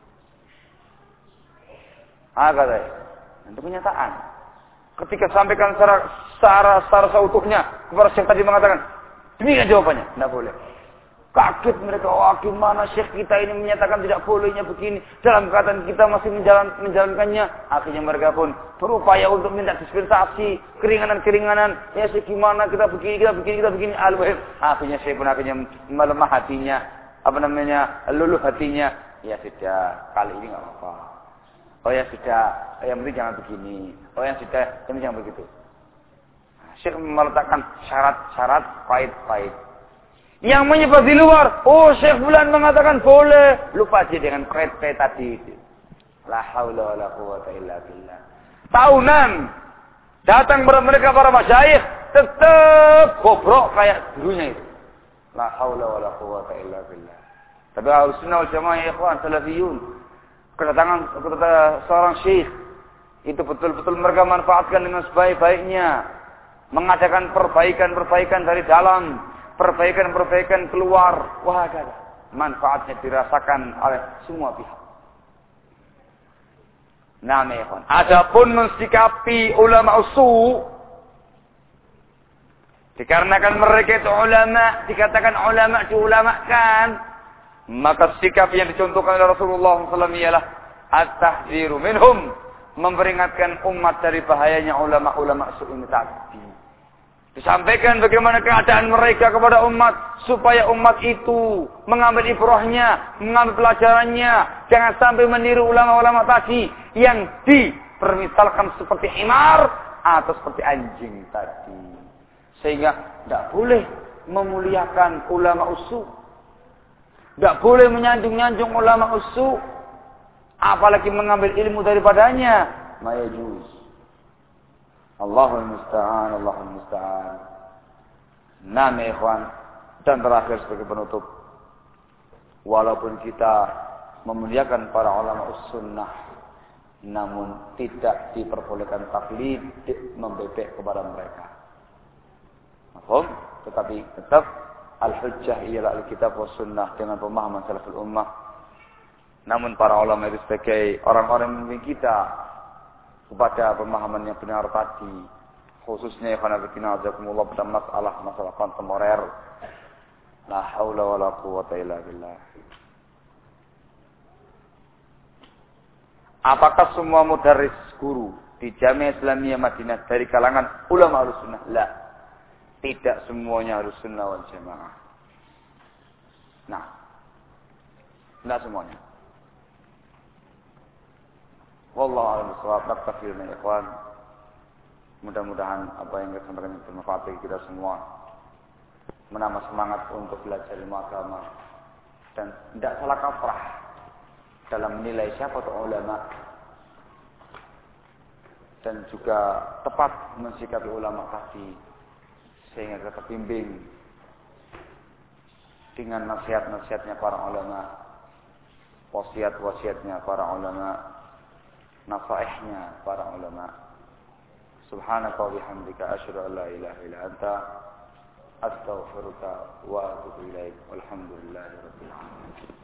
Ah, katanya. Itu kenyataan. Ketika sampaikan secara secara secara seutuhnya kepada syekh tadi mengatakan, demikian jawabannya, tidak boleh. Kaget mereka, wah gimana syekh kita ini menyatakan tidak bolehnya begini, dalam keadaan kita masih menjalan, menjalankannya. Akhirnya mereka pun berupaya untuk minta dispensasi, keringanan-keringanan. Ya syekh gimana kita begini, kita begini, kita begini. Al-Wahid. Akhirnya syekh pun akhirnya melemah hatinya, apa namanya, luluh hatinya. Ya sudah, kali ini nggak apa-apa. Oh ya sudah, yang penting jangan begini. Oh yang sudah, yang penting jangan begitu. Syekh meletakkan syarat-syarat pahit-pahit. Yang menyebar di luar, oh Syekh Fulan mengatakan boleh. Lupa aja dengan kait-kait tadi itu. La haula wala quwwata illa billah. Tahunan datang kepada mereka para masyayikh, tetap bobrok kayak dulunya itu. La haula wala quwwata illa billah. Tapi Ahlussunnah wal Jamaah ya ikhwan salafiyun, kedatangan kedatangan seorang syekh itu betul-betul mereka manfaatkan dengan sebaik-baiknya, mengadakan perbaikan-perbaikan dari dalam, perbaikan-perbaikan keluar, wah ada manfaatnya dirasakan oleh semua pihak. Nah, mehon. Adapun mensikapi ulama usul, dikarenakan mereka itu ulama, dikatakan ulama diulamakan, maka sikap yang dicontohkan oleh Rasulullah shallallahu alaihi wasallam ialah at-tahdziru minhum, memperingatkan umat dari bahayanya ulama-ulama usul ini tadi. Disampaikan bagaimana keadaan mereka kepada umat, supaya umat itu mengambil ibrahnya, mengambil pelajarannya. Jangan sampai meniru ulama-ulama tadi yang dipermisalkan seperti himar atau seperti anjing tadi. Sehingga tidak boleh memuliakan ulama usul, tidak boleh menyanjung-nyanjung ulama usul, apalagi mengambil ilmu daripadanya. Mayajuz. Allahul musta'an, Allahul musta'an. Nah, ikhwan, dan terakhir sebagai penutup, walaupun kita memuliakan para ulama sunnah, namun tidak diperbolehkan taklid, membebek kepada mereka. Mahfum? Tetapi tetap al-hujjah ialah al-kitab wa sunnah dengan pemahaman salaful ummah. Namun para ulama itu sebagai orang-orang memimpin kita kepada pemahaman yang benar tadi, khususnya ikhwan fillah azakumullah pada masalah masalah kontemporer. La haula wala quwwata illa billah. Apakah semua mudarris guru di Jamiah Islamiyah Madinah dari kalangan ulama Ahlussunnah? La. Tidak semuanya Ahlussunnah wal Jamaah. Nah, tidak semuanya. Wallahu a'lam bishawab. Naktafi ya ikhwan. Mudah-mudahan apa yang kita sampaikan bermanfaat bagi kita semua, menambah semangat untuk belajar ilmu agama, dan tidak salah kaprah dalam menilai siapa itu ulama, dan juga tepat mensikapi ulama tadi sehingga kita terbimbing dengan nasihat-nasihatnya para ulama, wasiat-wasiatnya para ulama, nasaihnya para ulama. Subhanaka wa bihamdika asyhadu an la ilaha illa anta astaghfiruka wa atubu ilaik. Walhamdulillahirabbil alamin.